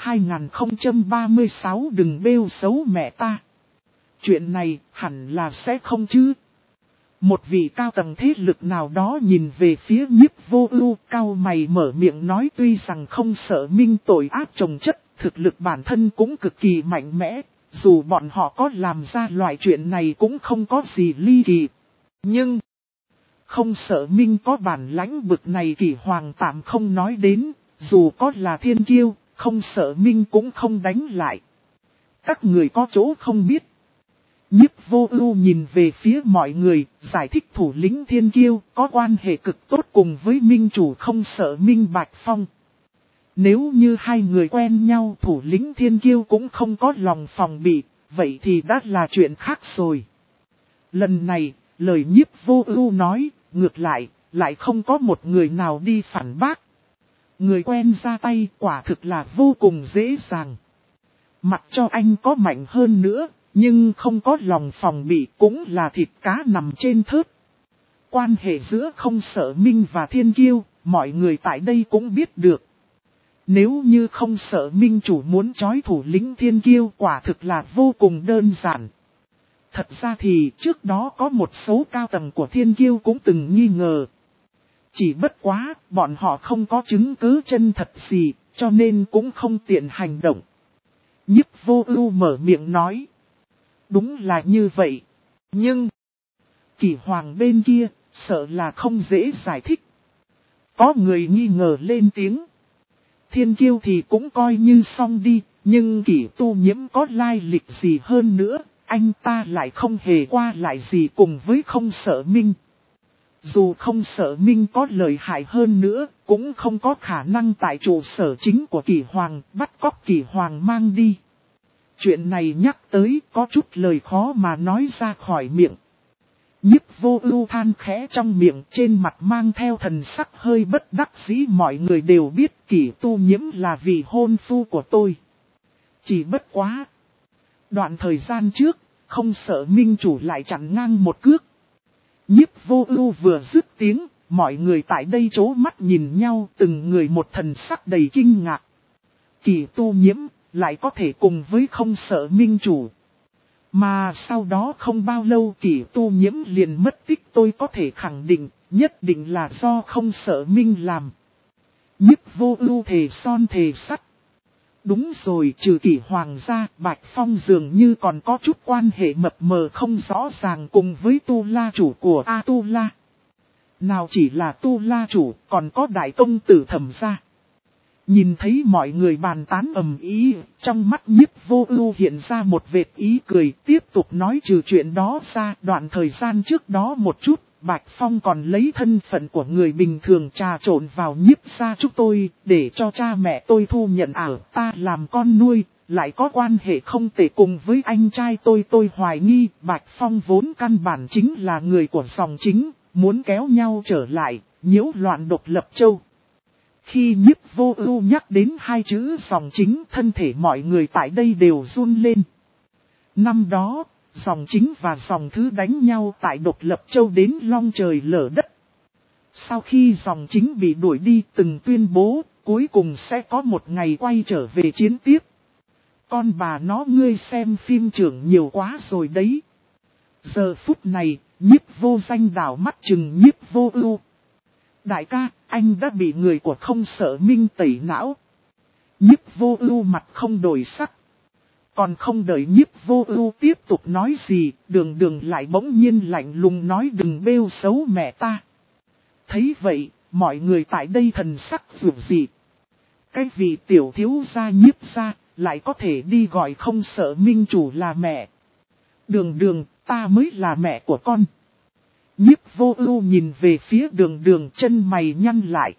2036 đừng bêu xấu mẹ ta. Chuyện này hẳn là sẽ không chứ. Một vị cao tầng thế lực nào đó nhìn về phía Nhiếp Vô Ưu, cau mày mở miệng nói, tuy rằng không sợ Minh tội ác chồng chất, thực lực bản thân cũng cực kỳ mạnh mẽ, dù bọn họ có làm ra loại chuyện này cũng không có gì ly kỳ. Nhưng không sợ Minh có bản lãnh bực này Kỷ Hoàng tạm không nói đến, dù có là thiên kiêu, không sợ Minh cũng không đánh lại. Các người có chỗ không biết. Nhiếp Vô Ưu nhìn về phía mọi người, giải thích thủ lĩnh thiên kiêu có quan hệ cực tốt cùng với Minh chủ không sợ Minh Bạch Phong. Nếu như hai người quen nhau, thủ lĩnh thiên kiêu cũng không có lòng phòng bị, vậy thì đã là chuyện khác rồi. Lần này, lời Nhiếp Vô Ưu nói, ngược lại không có một người nào đi phản bác. Người quen ra tay quả thực là vô cùng dễ dàng. Mặc cho anh có mạnh hơn nữa, nhưng không có lòng phòng bị cũng là thịt cá nằm trên thớt. Quan hệ giữa không sợ Minh và thiên kiêu, mọi người tại đây cũng biết được. Nếu như không sợ Minh chủ muốn trói thủ lĩnh thiên kiêu quả thực là vô cùng đơn giản. Thật ra thì trước đó có một số cao tầng của thiên kiêu cũng từng nghi ngờ. Chỉ bất quá, bọn họ không có chứng cứ chân thật gì, cho nên cũng không tiện hành động. Nhiếp Vô Ưu mở miệng nói. Đúng là như vậy. Nhưng Kỷ Hoàng bên kia, sợ là không dễ giải thích. Có người nghi ngờ lên tiếng. Thiên kiêu thì cũng coi như xong đi, nhưng Kỷ Tu Nhiễm có lai lịch gì hơn nữa, anh ta lại không hề qua lại gì cùng với không sợ Minh. Dù không sợ Minh có lợi hại hơn nữa, cũng không có khả năng tại trụ sở chính của Kỷ Hoàng bắt cóc Kỷ Hoàng mang đi. Chuyện này nhắc tới có chút lời khó mà nói ra khỏi miệng. Nhiếp Vô Ưu than khẽ trong miệng, trên mặt mang theo thần sắc hơi bất đắc dĩ. Mọi người đều biết Kỷ Tu Nhiễm là vị hôn phu của tôi. Chỉ bất quá. Đoạn thời gian trước, không sợ Minh chủ lại chặn ngang một cước. Nhiếp Vô Ưu vừa dứt tiếng, mọi người tại đây trố mắt nhìn nhau, từng người một thần sắc đầy kinh ngạc. Kỷ Tu Nhiễm lại có thể cùng với không sợ Minh chủ. Mà sau đó không bao lâu Kỷ Tu Nhiễm liền mất tích, tôi có thể khẳng định, nhất định là do không sợ Minh làm. Nhiếp Vô Ưu thề son thề sắt. Đúng rồi, trừ Kỷ Hoàng gia, Bạch Phong dường như còn có chút quan hệ mập mờ không rõ ràng cùng với Tu La chủ của A Tu La. Nào chỉ là Tu La chủ, còn có đại công tử Thẩm gia. Nhìn thấy mọi người bàn tán ầm ĩ, trong mắt Nhiếp Vô Ưu hiện ra một vệt ý cười, tiếp tục nói, trừ chuyện đó ra, đoạn thời gian trước đó một chút, Bạch Phong còn lấy thân phận của người bình thường trà trộn vào Nhiếp gia chúng tôi, để cho cha mẹ tôi thu nhận ta làm con nuôi, lại có quan hệ không tệ cùng với anh trai tôi hoài nghi, Bạch Phong vốn căn bản chính là người của dòng chính, muốn kéo nhau trở lại, nhiễu loạn Độc Lập Châu. Khi Nhiếp Vô Ưu nhắc đến hai chữ dòng chính, thân thể mọi người tại đây đều run lên. Năm đó, dòng chính và dòng thứ đánh nhau tại Độc Lập Châu đến long trời lở đất. Sau khi dòng chính bị đuổi đi, từng tuyên bố, cuối cùng sẽ có một ngày quay trở về chiến tiếp. Con bà nó, ngươi xem phim trưởng nhiều quá rồi đấy. Giờ phút này, Nhiếp Vô Danh đảo mắt chừng Nhiếp Vô Ưu. Đại ca, anh đã bị người của không sợ Minh tẩy não. Nhiếp Vô Ưu mặt không đổi sắc. Còn không đợi Nhiếp Vô Ưu tiếp tục nói gì, Đường Đường lại bỗng nhiên lạnh lùng nói, đừng bêu xấu mẹ ta. Thấy vậy, mọi người tại đây thần sắc rủng dị. Cái vị tiểu thiếu gia Nhiếp gia, lại có thể đi gọi không sợ Minh chủ là mẹ. Đường Đường, ta mới là mẹ của con. Nhiếp Vô Ưu nhìn về phía Đường Đường, chân mày nhăn lại.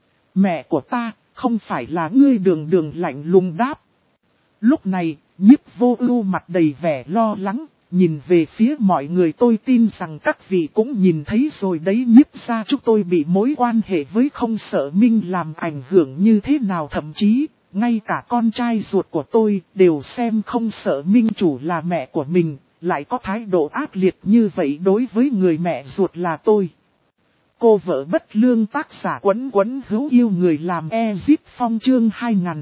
Mẹ của ta, không phải là ngươi? Đường Đường lạnh lùng đáp. Lúc này, Nhiếp Vô Ưu mặt đầy vẻ lo lắng, nhìn về phía mọi người, tôi tin rằng các vị cũng nhìn thấy rồi đấy, Nhiếp gia chúng tôi bị mối quan hệ với không sợ Minh làm ảnh hưởng như thế nào, thậm chí, ngay cả con trai ruột của tôi đều xem không sợ Minh chủ là mẹ của mình. Lại có thái độ ác liệt như vậy đối với người mẹ ruột là tôi. Cô vợ bất lương tác giả Quấn Quấn hữu yêu người làm Ezit Phong chương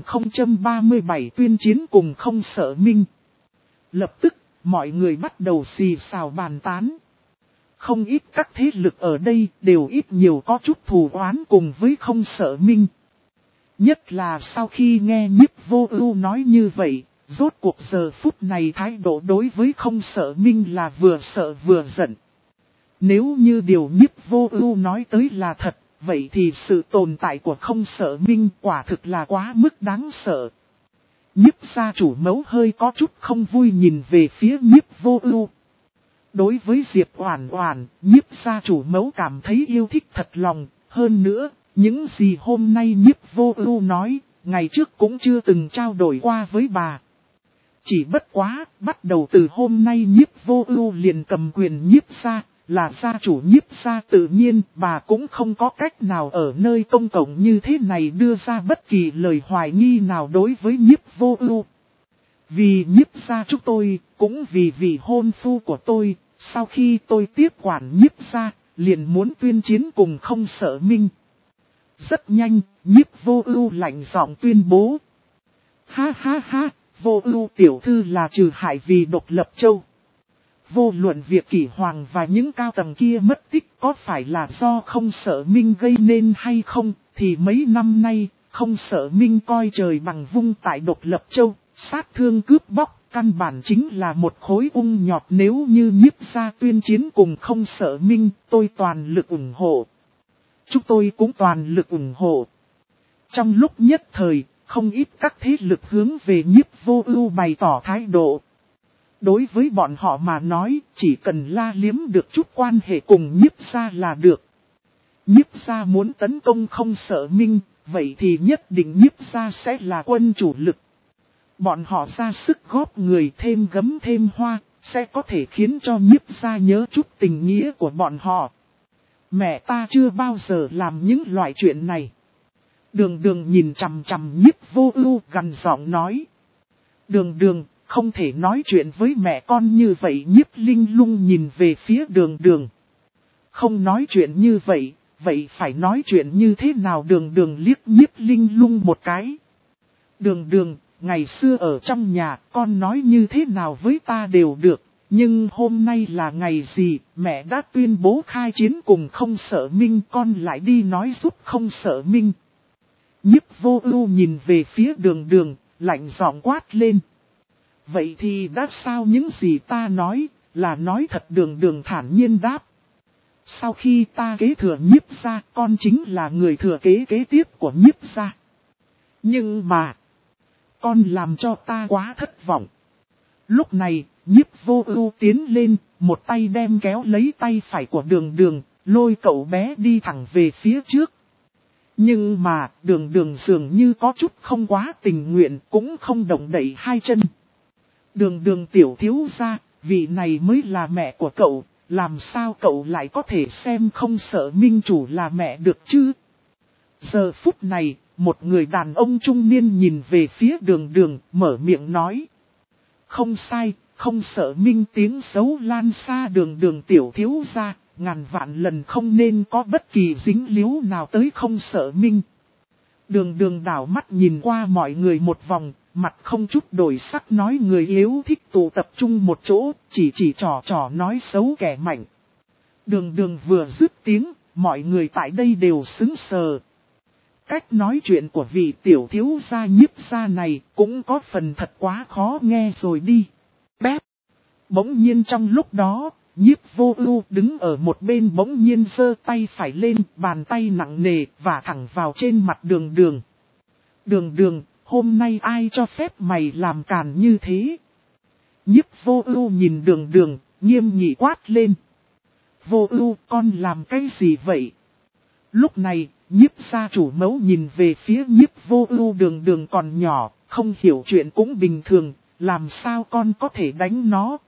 2037 tuyên chiến cùng không sợ minh. Lập tức, mọi người bắt đầu xì xào bàn tán. Không ít các thế lực ở đây đều ít nhiều có chút thù oán cùng với không sợ minh. Nhất là sau khi nghe Nhiếp Vô Ưu nói như vậy, rốt cuộc giờ phút này thái độ đối với không sợ minh là vừa sợ vừa giận. Nếu như điều Nhiếp Vô Ưu nói tới là thật, vậy thì sự tồn tại của không sợ minh quả thực là quá mức đáng sợ. Nhiếp gia chủ Mẫu hơi có chút không vui nhìn về phía Nhiếp Vô Ưu. Đối với Diệp Oản Oản, Nhiếp gia chủ Mẫu cảm thấy yêu thích thật lòng, hơn nữa, những gì hôm nay Nhiếp Vô Ưu nói, ngày trước cũng chưa từng trao đổi qua với bà. Chỉ bất quá, bắt đầu từ hôm nay Nhiếp Vô Ưu liền cầm quyền Nhiếp gia, là gia chủ Nhiếp gia, tự nhiên bà cũng không có cách nào ở nơi công cộng như thế này đưa ra bất kỳ lời hoài nghi nào đối với Nhiếp Vô Ưu. Vì Nhiếp gia chúng tôi, cũng vì vị hôn phu của tôi, sau khi tôi tiếp quản Nhiếp gia, liền muốn tuyên chiến cùng không sợ minh. Rất nhanh, Nhiếp Vô Ưu lạnh giọng tuyên bố. Ha ha ha, Vô Ưu tiểu thư là trừ hại vì độc lập châu. Vô luận việc Kỷ Hoàng và những cao tầng kia mất tích có phải là do không sợ minh gây nên hay không, thì mấy năm nay, không sợ minh coi trời bằng vung tại độc lập châu, sát thương cướp bóc, căn bản chính là một khối ung nhọt. Nếu như Nhiếp gia tuyên chiến cùng không sợ minh, tôi toàn lực ủng hộ. Chúng tôi cũng toàn lực ủng hộ. Trong lúc nhất thời, không ít các thế lực hướng về Nhiếp Vô Ưu bày tỏ thái độ. Đối với bọn họ mà nói, chỉ cần la liếm được chút quan hệ cùng Nhiếp gia là được. Nhiếp gia muốn tấn công không sợ minh, vậy thì nhất định Nhiếp gia sẽ là quân chủ lực. Bọn họ ra sức góp người thêm gấm thêm hoa, sẽ có thể khiến cho Nhiếp gia nhớ chút tình nghĩa của bọn họ. Mẹ ta chưa bao giờ làm những loại chuyện này. Đường Đường nhìn chằm chằm Nhiếp Vô Ưu gằn giọng nói. Đường Đường, không thể nói chuyện với mẹ con như vậy. Nhiếp Linh Lung nhìn về phía Đường Đường. Không nói chuyện như vậy, vậy phải nói chuyện như thế nào? Đường Đường liếc Nhiếp Linh Lung một cái. Đường Đường, ngày xưa ở trong nhà con nói như thế nào với ta đều được. Nhưng hôm nay là ngày gì, mẹ đã tuyên bố khai chiến cùng không sợ minh, con lại đi nói giúp không sợ minh. Nhiếp Vô Ưu nhìn về phía Đường Đường, lạnh giọng quát lên. Vậy thì đã sao, những gì ta nói, là nói thật? Đường Đường thản nhiên đáp. Sau khi ta kế thừa Nhiếp gia, con chính là người thừa kế kế tiếp của Nhiếp gia. Nhưng mà, con làm cho ta quá thất vọng. Lúc này, Nhiếp Vô Ưu tiến lên, một tay đem kéo lấy tay phải của Đường Đường, lôi cậu bé đi thẳng về phía trước. Nhưng mà, Đường Đường dường như có chút không quá tình nguyện, cũng không động đậy hai chân. Đường Đường tiểu thiếu gia, vị này mới là mẹ của cậu, làm sao cậu lại có thể xem không sợ minh chủ là mẹ được chứ? Giờ phút này, một người đàn ông trung niên nhìn về phía Đường Đường, mở miệng nói. Không sai, không sợ minh tiếng xấu lan xa. Đường Đường tiểu thiếu gia, ngàn vạn lần không nên có bất kỳ dính líu nào tới không sợ minh. Đường Đường đảo mắt nhìn qua mọi người một vòng, mặt không chút đổi sắc nói người yếu thích tụ tập trung một chỗ, chỉ trò nói xấu kẻ mạnh. Đường Đường vừa dứt tiếng, mọi người tại đây đều sững sờ. Cách nói chuyện của vị tiểu thiếu gia Nhiếp gia này cũng có phần thật quá khó nghe rồi đi. Bép. Bỗng nhiên trong lúc đó, Nhiếp Vô Ưu đứng ở một bên bỗng nhiên giơ tay phải lên, bàn tay nặng nề và thẳng vào trên mặt Đường Đường. Đường Đường, hôm nay ai cho phép mày làm càn như thế? Nhiếp Vô Ưu nhìn Đường Đường, nghiêm nghị quát lên. Vô Ưu, con làm cái gì vậy? Lúc này, Nhiếp gia chủ Mẫu nhìn về phía Nhiếp Vô Ưu. Đường Đường còn nhỏ, không hiểu chuyện cũng bình thường, làm sao con có thể đánh nó?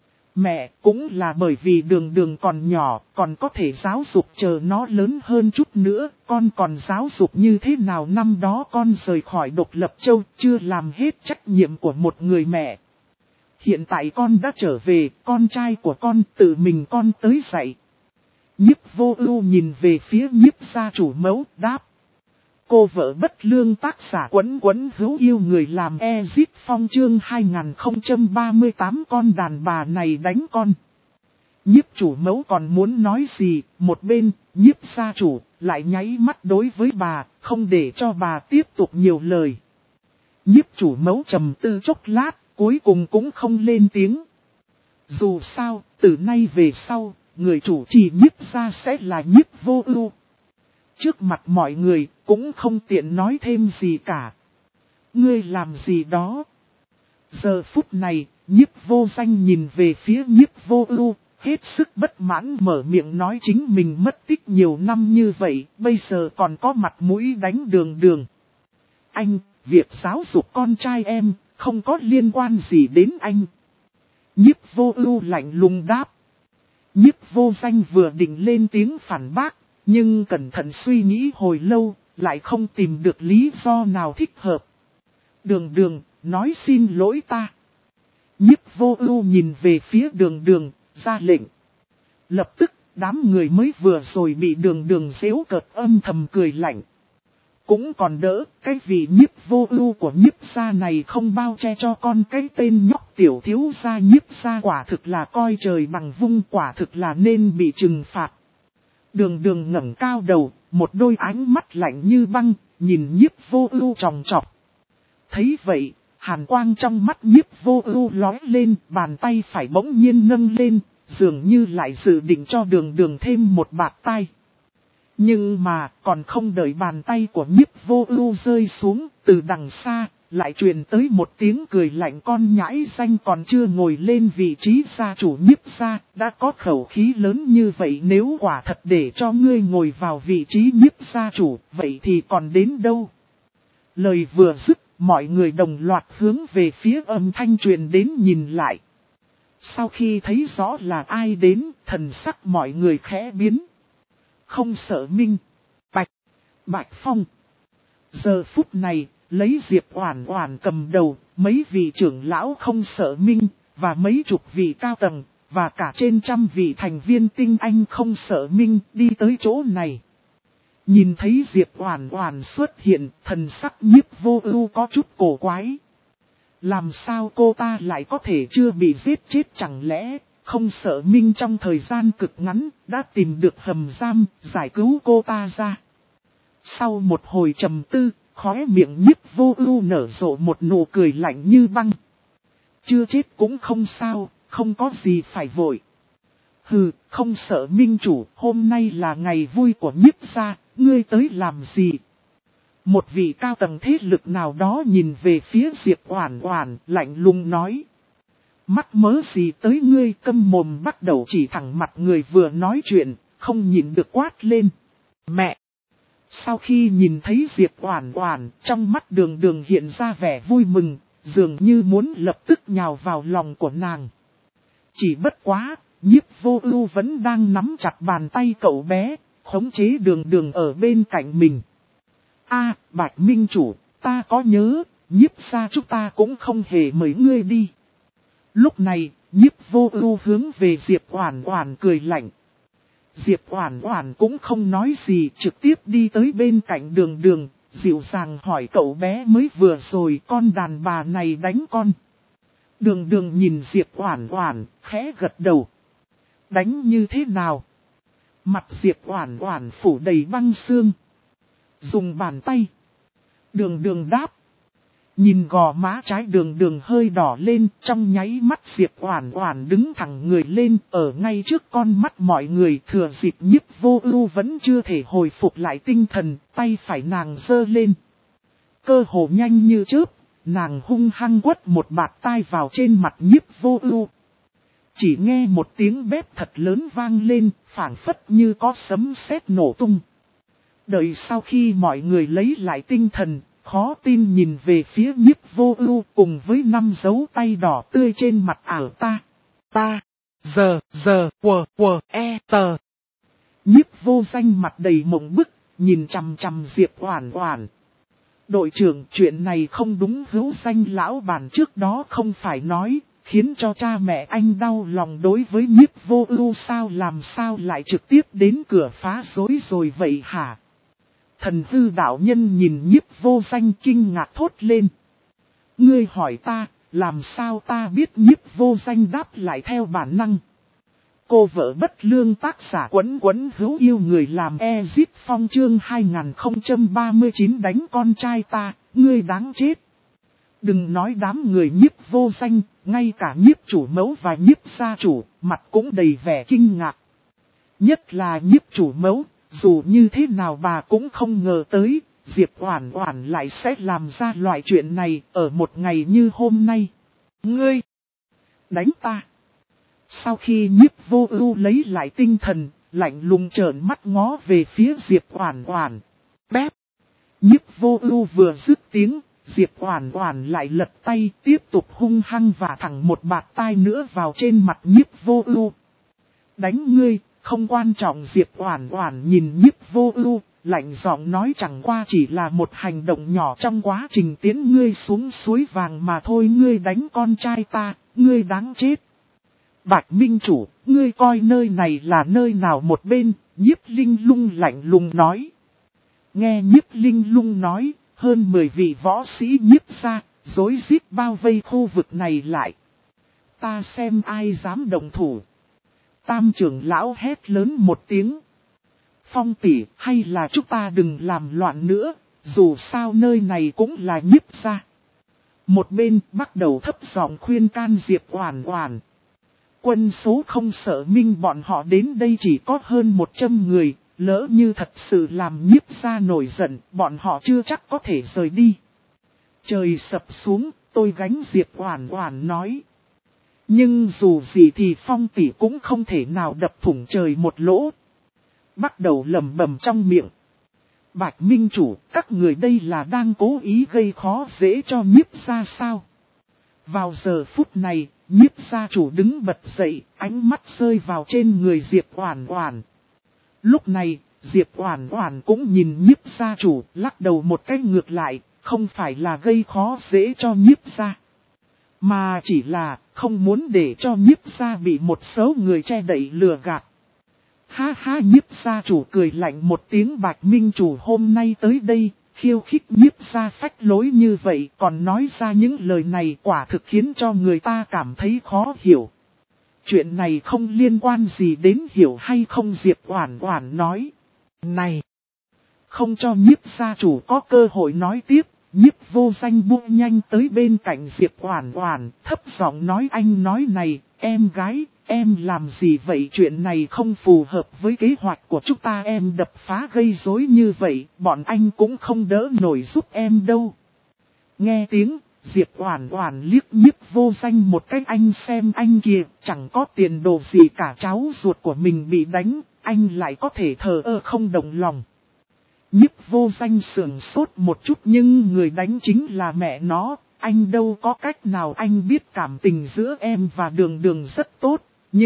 Mẹ, cũng là bởi vì Đường Đường còn nhỏ, còn có thể giáo dục, chờ nó lớn hơn chút nữa, con còn giáo dục như thế nào? Năm đó con rời khỏi độc lập châu, chưa làm hết trách nhiệm của một người mẹ. Hiện tại con đã trở về, con trai của con tự mình con tới dạy. Nhiếp Vô Ưu nhìn về phía Nhiếp gia chủ mẫu, đáp. Cô vợ bất lương, tác giả Quấn Quấn Hữu Yêu người làm Ezit Phong chương 2038 con đàn bà này đánh con. Nhiếp chủ mẫu còn muốn nói gì, một bên, Nhiếp gia chủ lại nháy mắt đối với bà, không để cho bà tiếp tục nhiều lời. Nhiếp chủ mẫu trầm tư chốc lát, cuối cùng cũng không lên tiếng. Dù sao, từ nay về sau, người chủ trì Nhiếp gia sẽ là Nhiếp Vô Ưu. Trước mặt mọi người, cũng không tiện nói thêm gì cả. Ngươi làm gì đó? Giờ phút này, Nhiếp Vô Danh nhìn về phía Nhiếp Vô Ưu, hết sức bất mãn mở miệng nói chính mình mất tích nhiều năm như vậy, bây giờ còn có mặt mũi đánh Đường Đường. Anh, việc giáo dục con trai em, không có liên quan gì đến anh. Nhiếp Vô Ưu lạnh lùng đáp. Nhiếp Vô Danh vừa định lên tiếng phản bác, nhưng cẩn thận suy nghĩ hồi lâu, lại không tìm được lý do nào thích hợp. Đường Đường, nói xin lỗi ta. Nhiếp Vô Ưu nhìn về phía Đường Đường, ra lệnh. Lập tức, đám người mới vừa rồi bị Đường Đường giễu cợt âm thầm cười lạnh. Cũng còn đỡ, cái vị Nhiếp Vô Ưu của Nhiếp gia này không bao che cho con cái tên nhóc tiểu thiếu gia Nhiếp gia, quả thực là coi trời bằng vung, quả thực là nên bị trừng phạt. Đường Đường ngẩng cao đầu, một đôi ánh mắt lạnh như băng, nhìn Nhiếp Vô Ưu chòng chọc. Thấy vậy, hàn quang trong mắt Nhiếp Vô Ưu lóe lên, bàn tay phải bỗng nhiên nâng lên, dường như lại dự định cho Đường Đường thêm một bạt tai. Nhưng mà, còn không đợi bàn tay của Nhiếp Vô Ưu rơi xuống, từ đằng xa, lại truyền tới một tiếng cười lạnh, con nhãi danh còn chưa ngồi lên vị trí gia chủ Nhiếp gia, đã có khẩu khí lớn như vậy, nếu quả thật để cho ngươi ngồi vào vị trí Nhiếp gia chủ, vậy thì còn đến đâu? Lời vừa dứt, mọi người đồng loạt hướng về phía âm thanh truyền đến nhìn lại. Sau khi thấy rõ là ai đến, thần sắc mọi người khẽ biến. Không Sợ Minh, Bạch Phong. Giờ phút này, lấy Diệp Oản Oản cầm đầu, mấy vị trưởng lão Không Sợ Minh, và mấy chục vị cao tầng, và cả trên trăm vị thành viên tinh anh Không Sợ Minh đi tới chỗ này. Nhìn thấy Diệp Oản Oản xuất hiện, thần sắc Nhiếp Vô Ưu có chút cổ quái. Làm sao cô ta lại có thể chưa bị giết chết, chẳng lẽ Không Sợ Minh trong thời gian cực ngắn đã tìm được hầm giam, giải cứu cô ta ra. Sau một hồi trầm tư, khóe miệng Nhiếp Vô Ưu nở rộ một nụ cười lạnh như băng. Chưa chết cũng không sao, không có gì phải vội. Hừ, Không Sợ Minh chủ, hôm nay là ngày vui của Nhiếp gia, ngươi tới làm gì? Một vị cao tầng thế lực nào đó nhìn về phía Diệp Oản Oản, lạnh lùng nói. Mắc mớ gì tới ngươi, câm mồm, bắt đầu chỉ thẳng mặt người vừa nói chuyện, không nhịn được quát lên. Mẹ! Sau khi nhìn thấy Diệp Oản Oản, trong mắt Đường Đường hiện ra vẻ vui mừng, dường như muốn lập tức nhào vào lòng của nàng. Chỉ bất quá, Nhiếp Vô Ưu vẫn đang nắm chặt bàn tay cậu bé, khống chế Đường Đường ở bên cạnh mình. Bạch Minh chủ, ta có nhớ, Nhiếp gia chúng ta cũng không hề mời ngươi đi. Lúc này, Nhiếp Vô Ưu hướng về Diệp Oản Oản cười lạnh. Diệp Oản Oản cũng không nói gì, trực tiếp đi tới bên cạnh Đường Đường, dịu dàng hỏi cậu bé mới vừa rồi con đàn bà này đánh con. Đường Đường nhìn Diệp Oản Oản, khẽ gật đầu. Đánh như thế nào? Mặt Diệp Oản Oản phủ đầy băng xương. Dùng bàn tay. Đường Đường đáp. Nhìn gò má trái Đường Đường hơi đỏ lên, trong nháy mắt Diệp Oản Oản đứng thẳng người lên, ở ngay trước con mắt mọi người. Thừa dịp Nhiếp Vô Ưu vẫn chưa thể hồi phục lại tinh thần, tay phải nàng giơ lên. Cơ hồ nhanh như chớp, nàng hung hăng quất một bạt tai vào trên mặt Nhiếp Vô Ưu. Chỉ nghe một tiếng bép thật lớn vang lên, phảng phất như có sấm sét nổ tung. Đợi sau khi mọi người lấy lại tinh thần, khó tin nhìn về phía Nhiếp Vô Ưu cùng với 5 dấu tay đỏ tươi trên mặt ảo ta, tờ. Nhiếp Vô Danh mặt đầy mộng bức, nhìn chằm chằm Diệp Oản Oản. Đội trưởng, chuyện này không đúng, Hữu Danh lão bản trước đó không phải nói, khiến cho cha mẹ anh đau lòng đối với Nhiếp Vô Ưu sao làm sao lại trực tiếp đến cửa phá rối rồi vậy hả? Thần hư đạo nhân nhìn Nhiếp Vô Danh kinh ngạc thốt lên. Ngươi hỏi ta, làm sao ta biết? Nhiếp Vô Danh đáp lại theo bản năng. Cô vợ bất lương tác giả Quấn Quấn hữu yêu người làm Ezit Phong chương 2039 đánh con trai ta, ngươi đáng chết. Đừng nói đám người Nhiếp Vô Danh, ngay cả Nhiếp chủ mẫu và Nhiếp gia chủ, mặt cũng đầy vẻ kinh ngạc. Nhất là Nhiếp chủ mẫu, dù như thế nào bà cũng không ngờ tới, Diệp Oản Oản lại sẽ làm ra loại chuyện này ở một ngày như hôm nay. Ngươi đánh ta. Sau khi Nhiếp Vô Ưu lấy lại tinh thần, lạnh lùng trợn mắt ngó về phía Diệp Oản Oản. Bép. Nhiếp Vô Ưu vừa dứt tiếng, Diệp Oản Oản lại lật tay tiếp tục hung hăng vả thẳng một bạt tai nữa vào trên mặt Nhiếp Vô Ưu. Đánh ngươi, không quan trọng. Diệp Oản Oản nhìn Nhiếp Vô Ưu, lạnh giọng nói chẳng qua chỉ là một hành động nhỏ trong quá trình tiến ngươi xuống suối vàng mà thôi. Ngươi đánh con trai ta, ngươi đáng chết. Bạch Minh Chủ, ngươi coi nơi này là nơi nào? Một bên, Nhiếp Linh Lung lạnh lùng nói. Nghe Nhiếp Linh Lung nói, hơn 10 vị võ sĩ Nhiếp gia, rối rít bao vây khu vực này lại. Ta xem ai dám động thủ. Tam trưởng lão hét lớn một tiếng. Phong tỷ, hay là chúng ta đừng làm loạn nữa, dù sao nơi này cũng là Nhiếp gia. Một bên bắt đầu thấp giọng khuyên can Diệp Oản Oản. Quân số không sợ minh bọn họ đến đây chỉ có hơn 100 người, lỡ như thật sự làm Nhiếp gia nổi giận, bọn họ chưa chắc có thể rời đi. Trời sập xuống, tôi gánh. Diệp Oản Oản nói. Nhưng dù gì thì Phong tỷ cũng không thể nào đập thủng trời một lỗ. Bắt đầu lẩm bẩm trong miệng. Bạch Minh Chủ, các người đây là đang cố ý gây khó dễ cho Nhiếp gia sao? Vào giờ phút này, Nhiếp gia chủ đứng bật dậy, ánh mắt rơi vào trên người Diệp Oản Oản. Lúc này, Diệp Oản Oản cũng nhìn Nhiếp gia chủ, lắc đầu một cái ngược lại, không phải là gây khó dễ cho Nhiếp gia, mà chỉ là không muốn để cho Nhiếp gia bị một số người che đậy lừa gạt. Ha ha, Nhiếp gia chủ cười lạnh một tiếng. Bạch Minh Chủ hôm nay tới đây, khiêu khích Nhiếp gia phách lối như vậy, còn nói ra những lời này quả thực khiến cho người ta cảm thấy khó hiểu. Chuyện này không liên quan gì đến hiểu hay không. Diệp Oản Oản nói. Này! Không cho Nhiếp gia chủ có cơ hội nói tiếp, Nhiếp Vô Danh buông nhanh tới bên cạnh Diệp Oản Oản, thấp giọng nói. Anh nói này, em gái, em làm gì vậy? Chuyện này không phù hợp với kế hoạch của chúng ta. Em đập phá gây rối như vậy, bọn anh cũng không đỡ nổi giúp em đâu. Nghe tiếng, Diệp Oản Oản liếc Nhiếp Vô Danh một cái. Anh xem anh kìa, chẳng có tiền đồ gì cả, cháu ruột của mình bị đánh, anh lại có thể thờ ơ không động lòng. Nhiếp Vô Danh sững sốt một chút, nhưng người đánh chính là mẹ nó, anh đâu có cách nào. Anh biết cảm tình giữa em và Đường Đường rất tốt,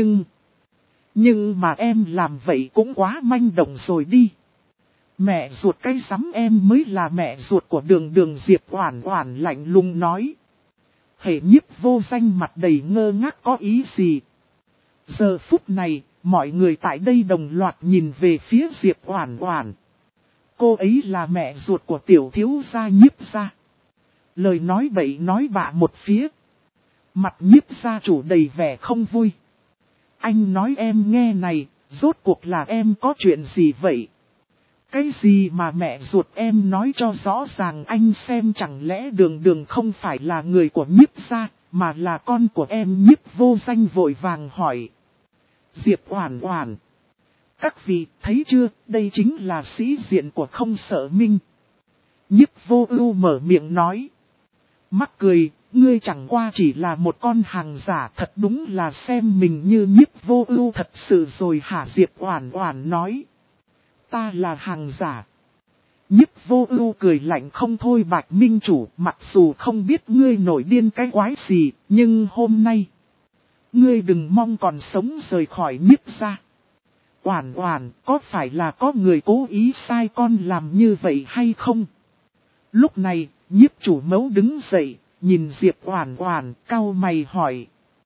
nhưng mà em làm vậy cũng quá manh động rồi đi. Mẹ ruột cái rắm, em mới là mẹ ruột của Đường Đường. Diệp Oản Oản lạnh lùng nói. Hệ Nhiếp Vô Danh mặt đầy ngơ ngác có ý gì. Giờ phút này, mọi người tại đây đồng loạt nhìn về phía Diệp Oản Oản. Cô ấy là mẹ ruột của tiểu thiếu gia Nhiếp gia. Lời nói bậy nói bạ một phía. Mặt Nhiếp gia chủ đầy vẻ không vui. Anh nói em nghe này, rốt cuộc là em có chuyện gì vậy? Cái gì mà mẹ ruột, em nói cho rõ ràng anh xem, chẳng lẽ Đường Đường không phải là người của Nhiếp gia, mà là con của em? Nhiếp Vô Danh vội vàng hỏi. Diệp Oản Oản. Các vị thấy chưa, đây chính là sĩ diện của Không Sợ Minh. Nhiếp Vô Ưu mở miệng nói. Mắc cười, ngươi chẳng qua chỉ là một con hàng giả, thật đúng là xem mình như Nhiếp Vô Ưu thật sự rồi hả? Diệp Oản Oản nói. Ta là hàng giả. Nhiếp Vô Ưu cười lạnh không thôi. Bạch Minh Chủ, mặc dù không biết ngươi nổi điên cái quái gì, nhưng hôm nay ngươi đừng mong còn sống rời khỏi Nhiếp gia. Oản Oản, có phải là có người cố ý sai con làm như vậy hay không? Lúc này, Nhiếp chủ mẫu đứng dậy, nhìn Diệp Oản Oản, cau mày hỏi.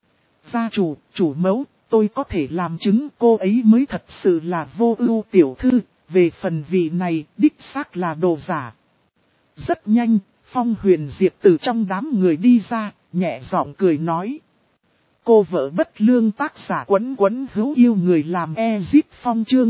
Gia chủ, chủ mẫu, tôi có thể làm chứng cô ấy mới thật sự là Vô Ưu tiểu thư, về phần vị này đích xác là đồ giả. Rất nhanh, Phong Huyền Diệp từ trong đám người đi ra, nhẹ giọng cười nói. Cô vợ bất lương tác giả Quấn Quấn hữu yêu người làm Ezit Phong chương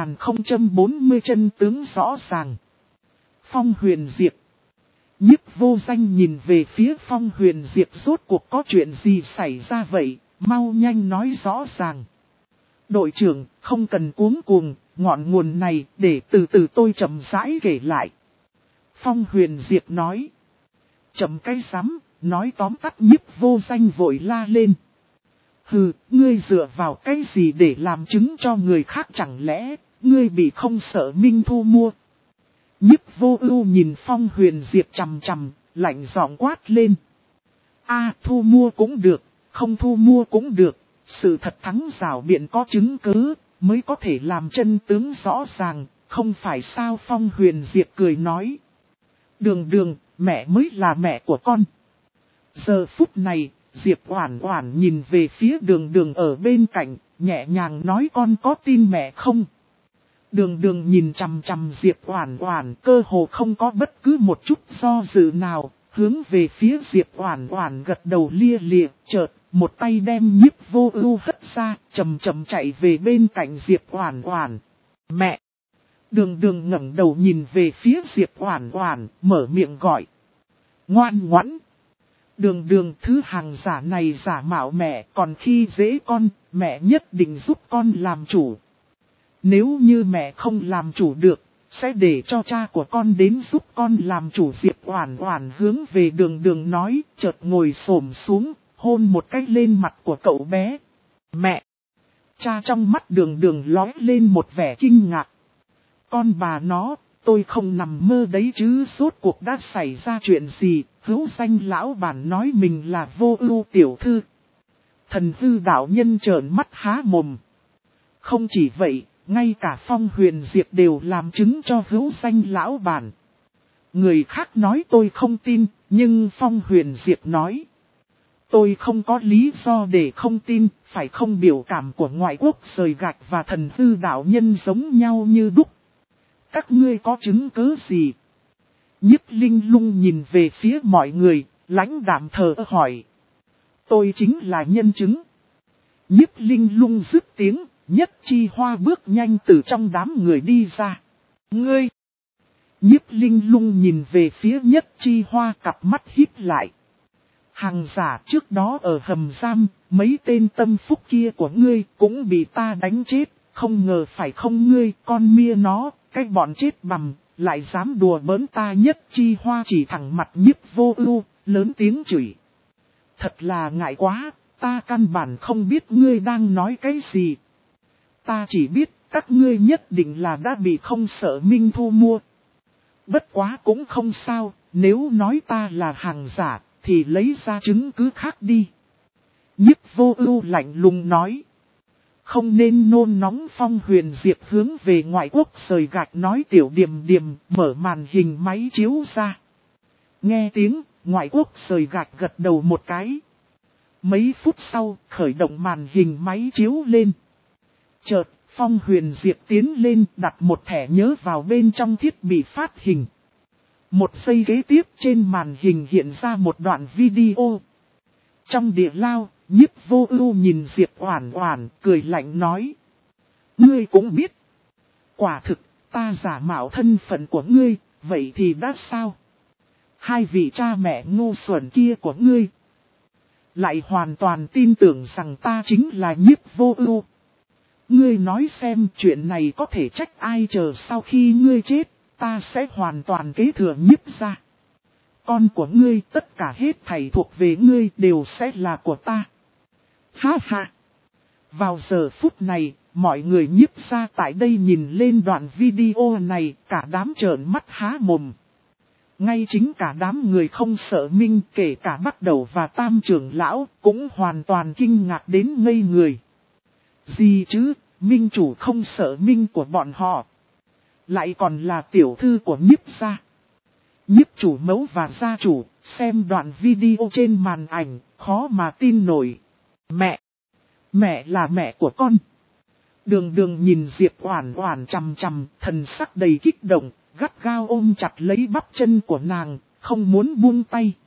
2040 chân tướng rõ ràng. Phong Huyền Diệp. Nhiếp Vô Danh nhìn về phía Phong Huyền Diệp rốt cuộc có chuyện gì xảy ra vậy, mau nhanh nói rõ ràng. Đội trưởng, không cần cuống cuồng, ngọn nguồn này để từ từ tôi chậm rãi kể lại. Phong Huyền Diệp nói. Chậm cái rắm, nói tóm tắt Nhiếp Vô Danh vội la lên. Hừ, ngươi dựa vào cái gì để làm chứng cho người khác chẳng lẽ, ngươi bị không sợ Minh Thu mua. Nhiếp Vô Ưu nhìn Phong Huyền Diệp chằm chằm, lạnh giọng quát lên. Thu mua cũng được, không thu mua cũng được, sự thật thắng rào biện có chứng cứ, mới có thể làm chân tướng rõ ràng, không phải sao. Phong Huyền Diệp cười nói. Đường, mẹ mới là mẹ của con. Giờ phút này, Diệp Oản Oản nhìn về phía Đường ở bên cạnh, nhẹ nhàng nói con có tin mẹ không? Đường nhìn chằm chằm Diệp Oản Oản, cơ hồ không có bất cứ một chút do dự nào, hướng về phía Diệp Oản Oản gật đầu lia lịa, chợt một tay đem Nhiếp Vô Ưu hất ra, chậm chậm chạy về bên cạnh Diệp Oản Oản. Mẹ! Đường ngẩng đầu nhìn về phía Diệp Oản Oản, mở miệng gọi. Ngoan ngoãn! Đường thứ hàng giả này giả mạo mẹ, còn khi dễ con, mẹ nhất định giúp con làm chủ. Nếu như mẹ không làm chủ được, sẽ để cho cha của con đến giúp con làm chủ. Diệp Oản Oản hướng về Đường nói, chợt ngồi xổm xuống, hôn một cái lên mặt của cậu bé. Mẹ! Cha trong mắt Đường lóe lên một vẻ kinh ngạc. Con bà nó, tôi không nằm mơ đấy chứ, rốt cuộc đã xảy ra chuyện gì? Hữu Danh lão bản nói mình là Vô Ưu tiểu thư. Thần Hư đạo nhân trợn mắt há mồm. Không chỉ vậy, ngay cả Phong Huyền Diệp đều làm chứng cho Hữu Danh lão bản. Người khác nói tôi không tin, nhưng Phong Huyền Diệp nói. Tôi không có lý do để không tin, phải không? Biểu cảm của ngoại quốc rời gạch và Thần Hư đạo nhân giống nhau như đúc. Các ngươi có chứng cứ gì? Nhiếp Linh Lung nhìn về phía mọi người, lãnh đạm thờ hỏi. Tôi chính là nhân chứng. Nhiếp Linh Lung dứt tiếng, Nhất Chi Hoa bước nhanh từ trong đám người đi ra. Ngươi! Nhiếp Linh Lung nhìn về phía Nhất Chi Hoa, cặp mắt híp lại. Hàng giả trước đó ở hầm giam, mấy tên tâm phúc kia của ngươi cũng bị ta đánh chết, không ngờ phải không ngươi, con mia nó, cái bọn chết bằm, lại dám đùa bỡn ta. Nhất Chi Hoa chỉ thẳng mặt Nhiếp Vô Ưu, lớn tiếng chửi. Thật là ngại quá, ta căn bản không biết ngươi đang nói cái gì. Ta chỉ biết các ngươi nhất định là đã bị không sợ Minh Thu mua. Bất quá cũng không sao, nếu nói ta là hàng giả, thì lấy ra chứng cứ khác đi. Nhiếp Vô Ưu lạnh lùng nói. Không nên nôn nóng. Phong Huyền Diệp hướng về ngoại quốc rời gạch nói. Tiểu Điềm mở màn hình máy chiếu ra. Nghe tiếng, ngoại quốc rời gạch gật đầu một cái. Mấy phút sau, khởi động màn hình máy chiếu lên. Chợt, Phong Huyền Diệp tiến lên đặt một thẻ nhớ vào bên trong thiết bị phát hình. Một giây kế tiếp trên màn hình hiện ra một đoạn video. Trong địa lao, Nhiếp Vô Ưu nhìn Diệp Oản Oản, cười lạnh nói. Ngươi cũng biết. Quả thực, ta giả mạo thân phận của ngươi, vậy thì đã sao? Hai vị cha mẹ ngu xuẩn kia của ngươi lại hoàn toàn tin tưởng rằng ta chính là Nhiếp Vô Ưu. Ngươi nói xem chuyện này có thể trách ai? Chờ sau khi ngươi chết, ta sẽ hoàn toàn kế thừa Nhiếp gia. Con của ngươi, tất cả hết thảy thuộc về ngươi đều sẽ là của ta. Ha ha! Vào giờ phút này, mọi người Nhiếp gia tại đây nhìn lên đoạn video này, cả đám trợn mắt há mồm. Ngay chính cả đám người không sợ Minh, kể cả Bắc Đầu và Tam trưởng lão, cũng hoàn toàn kinh ngạc đến ngây người. Gì chứ, Minh chủ không sợ Minh của bọn họ, lại còn là tiểu thư của Nhiếp gia. Nhiếp chủ mẫu và gia chủ, xem đoạn video trên màn ảnh, khó mà tin nổi. Mẹ là mẹ của con. Đường Đường nhìn Diệp Oản Oản chằm chằm, thần sắc đầy kích động, gắt gao ôm chặt lấy bắp chân của nàng, không muốn buông tay.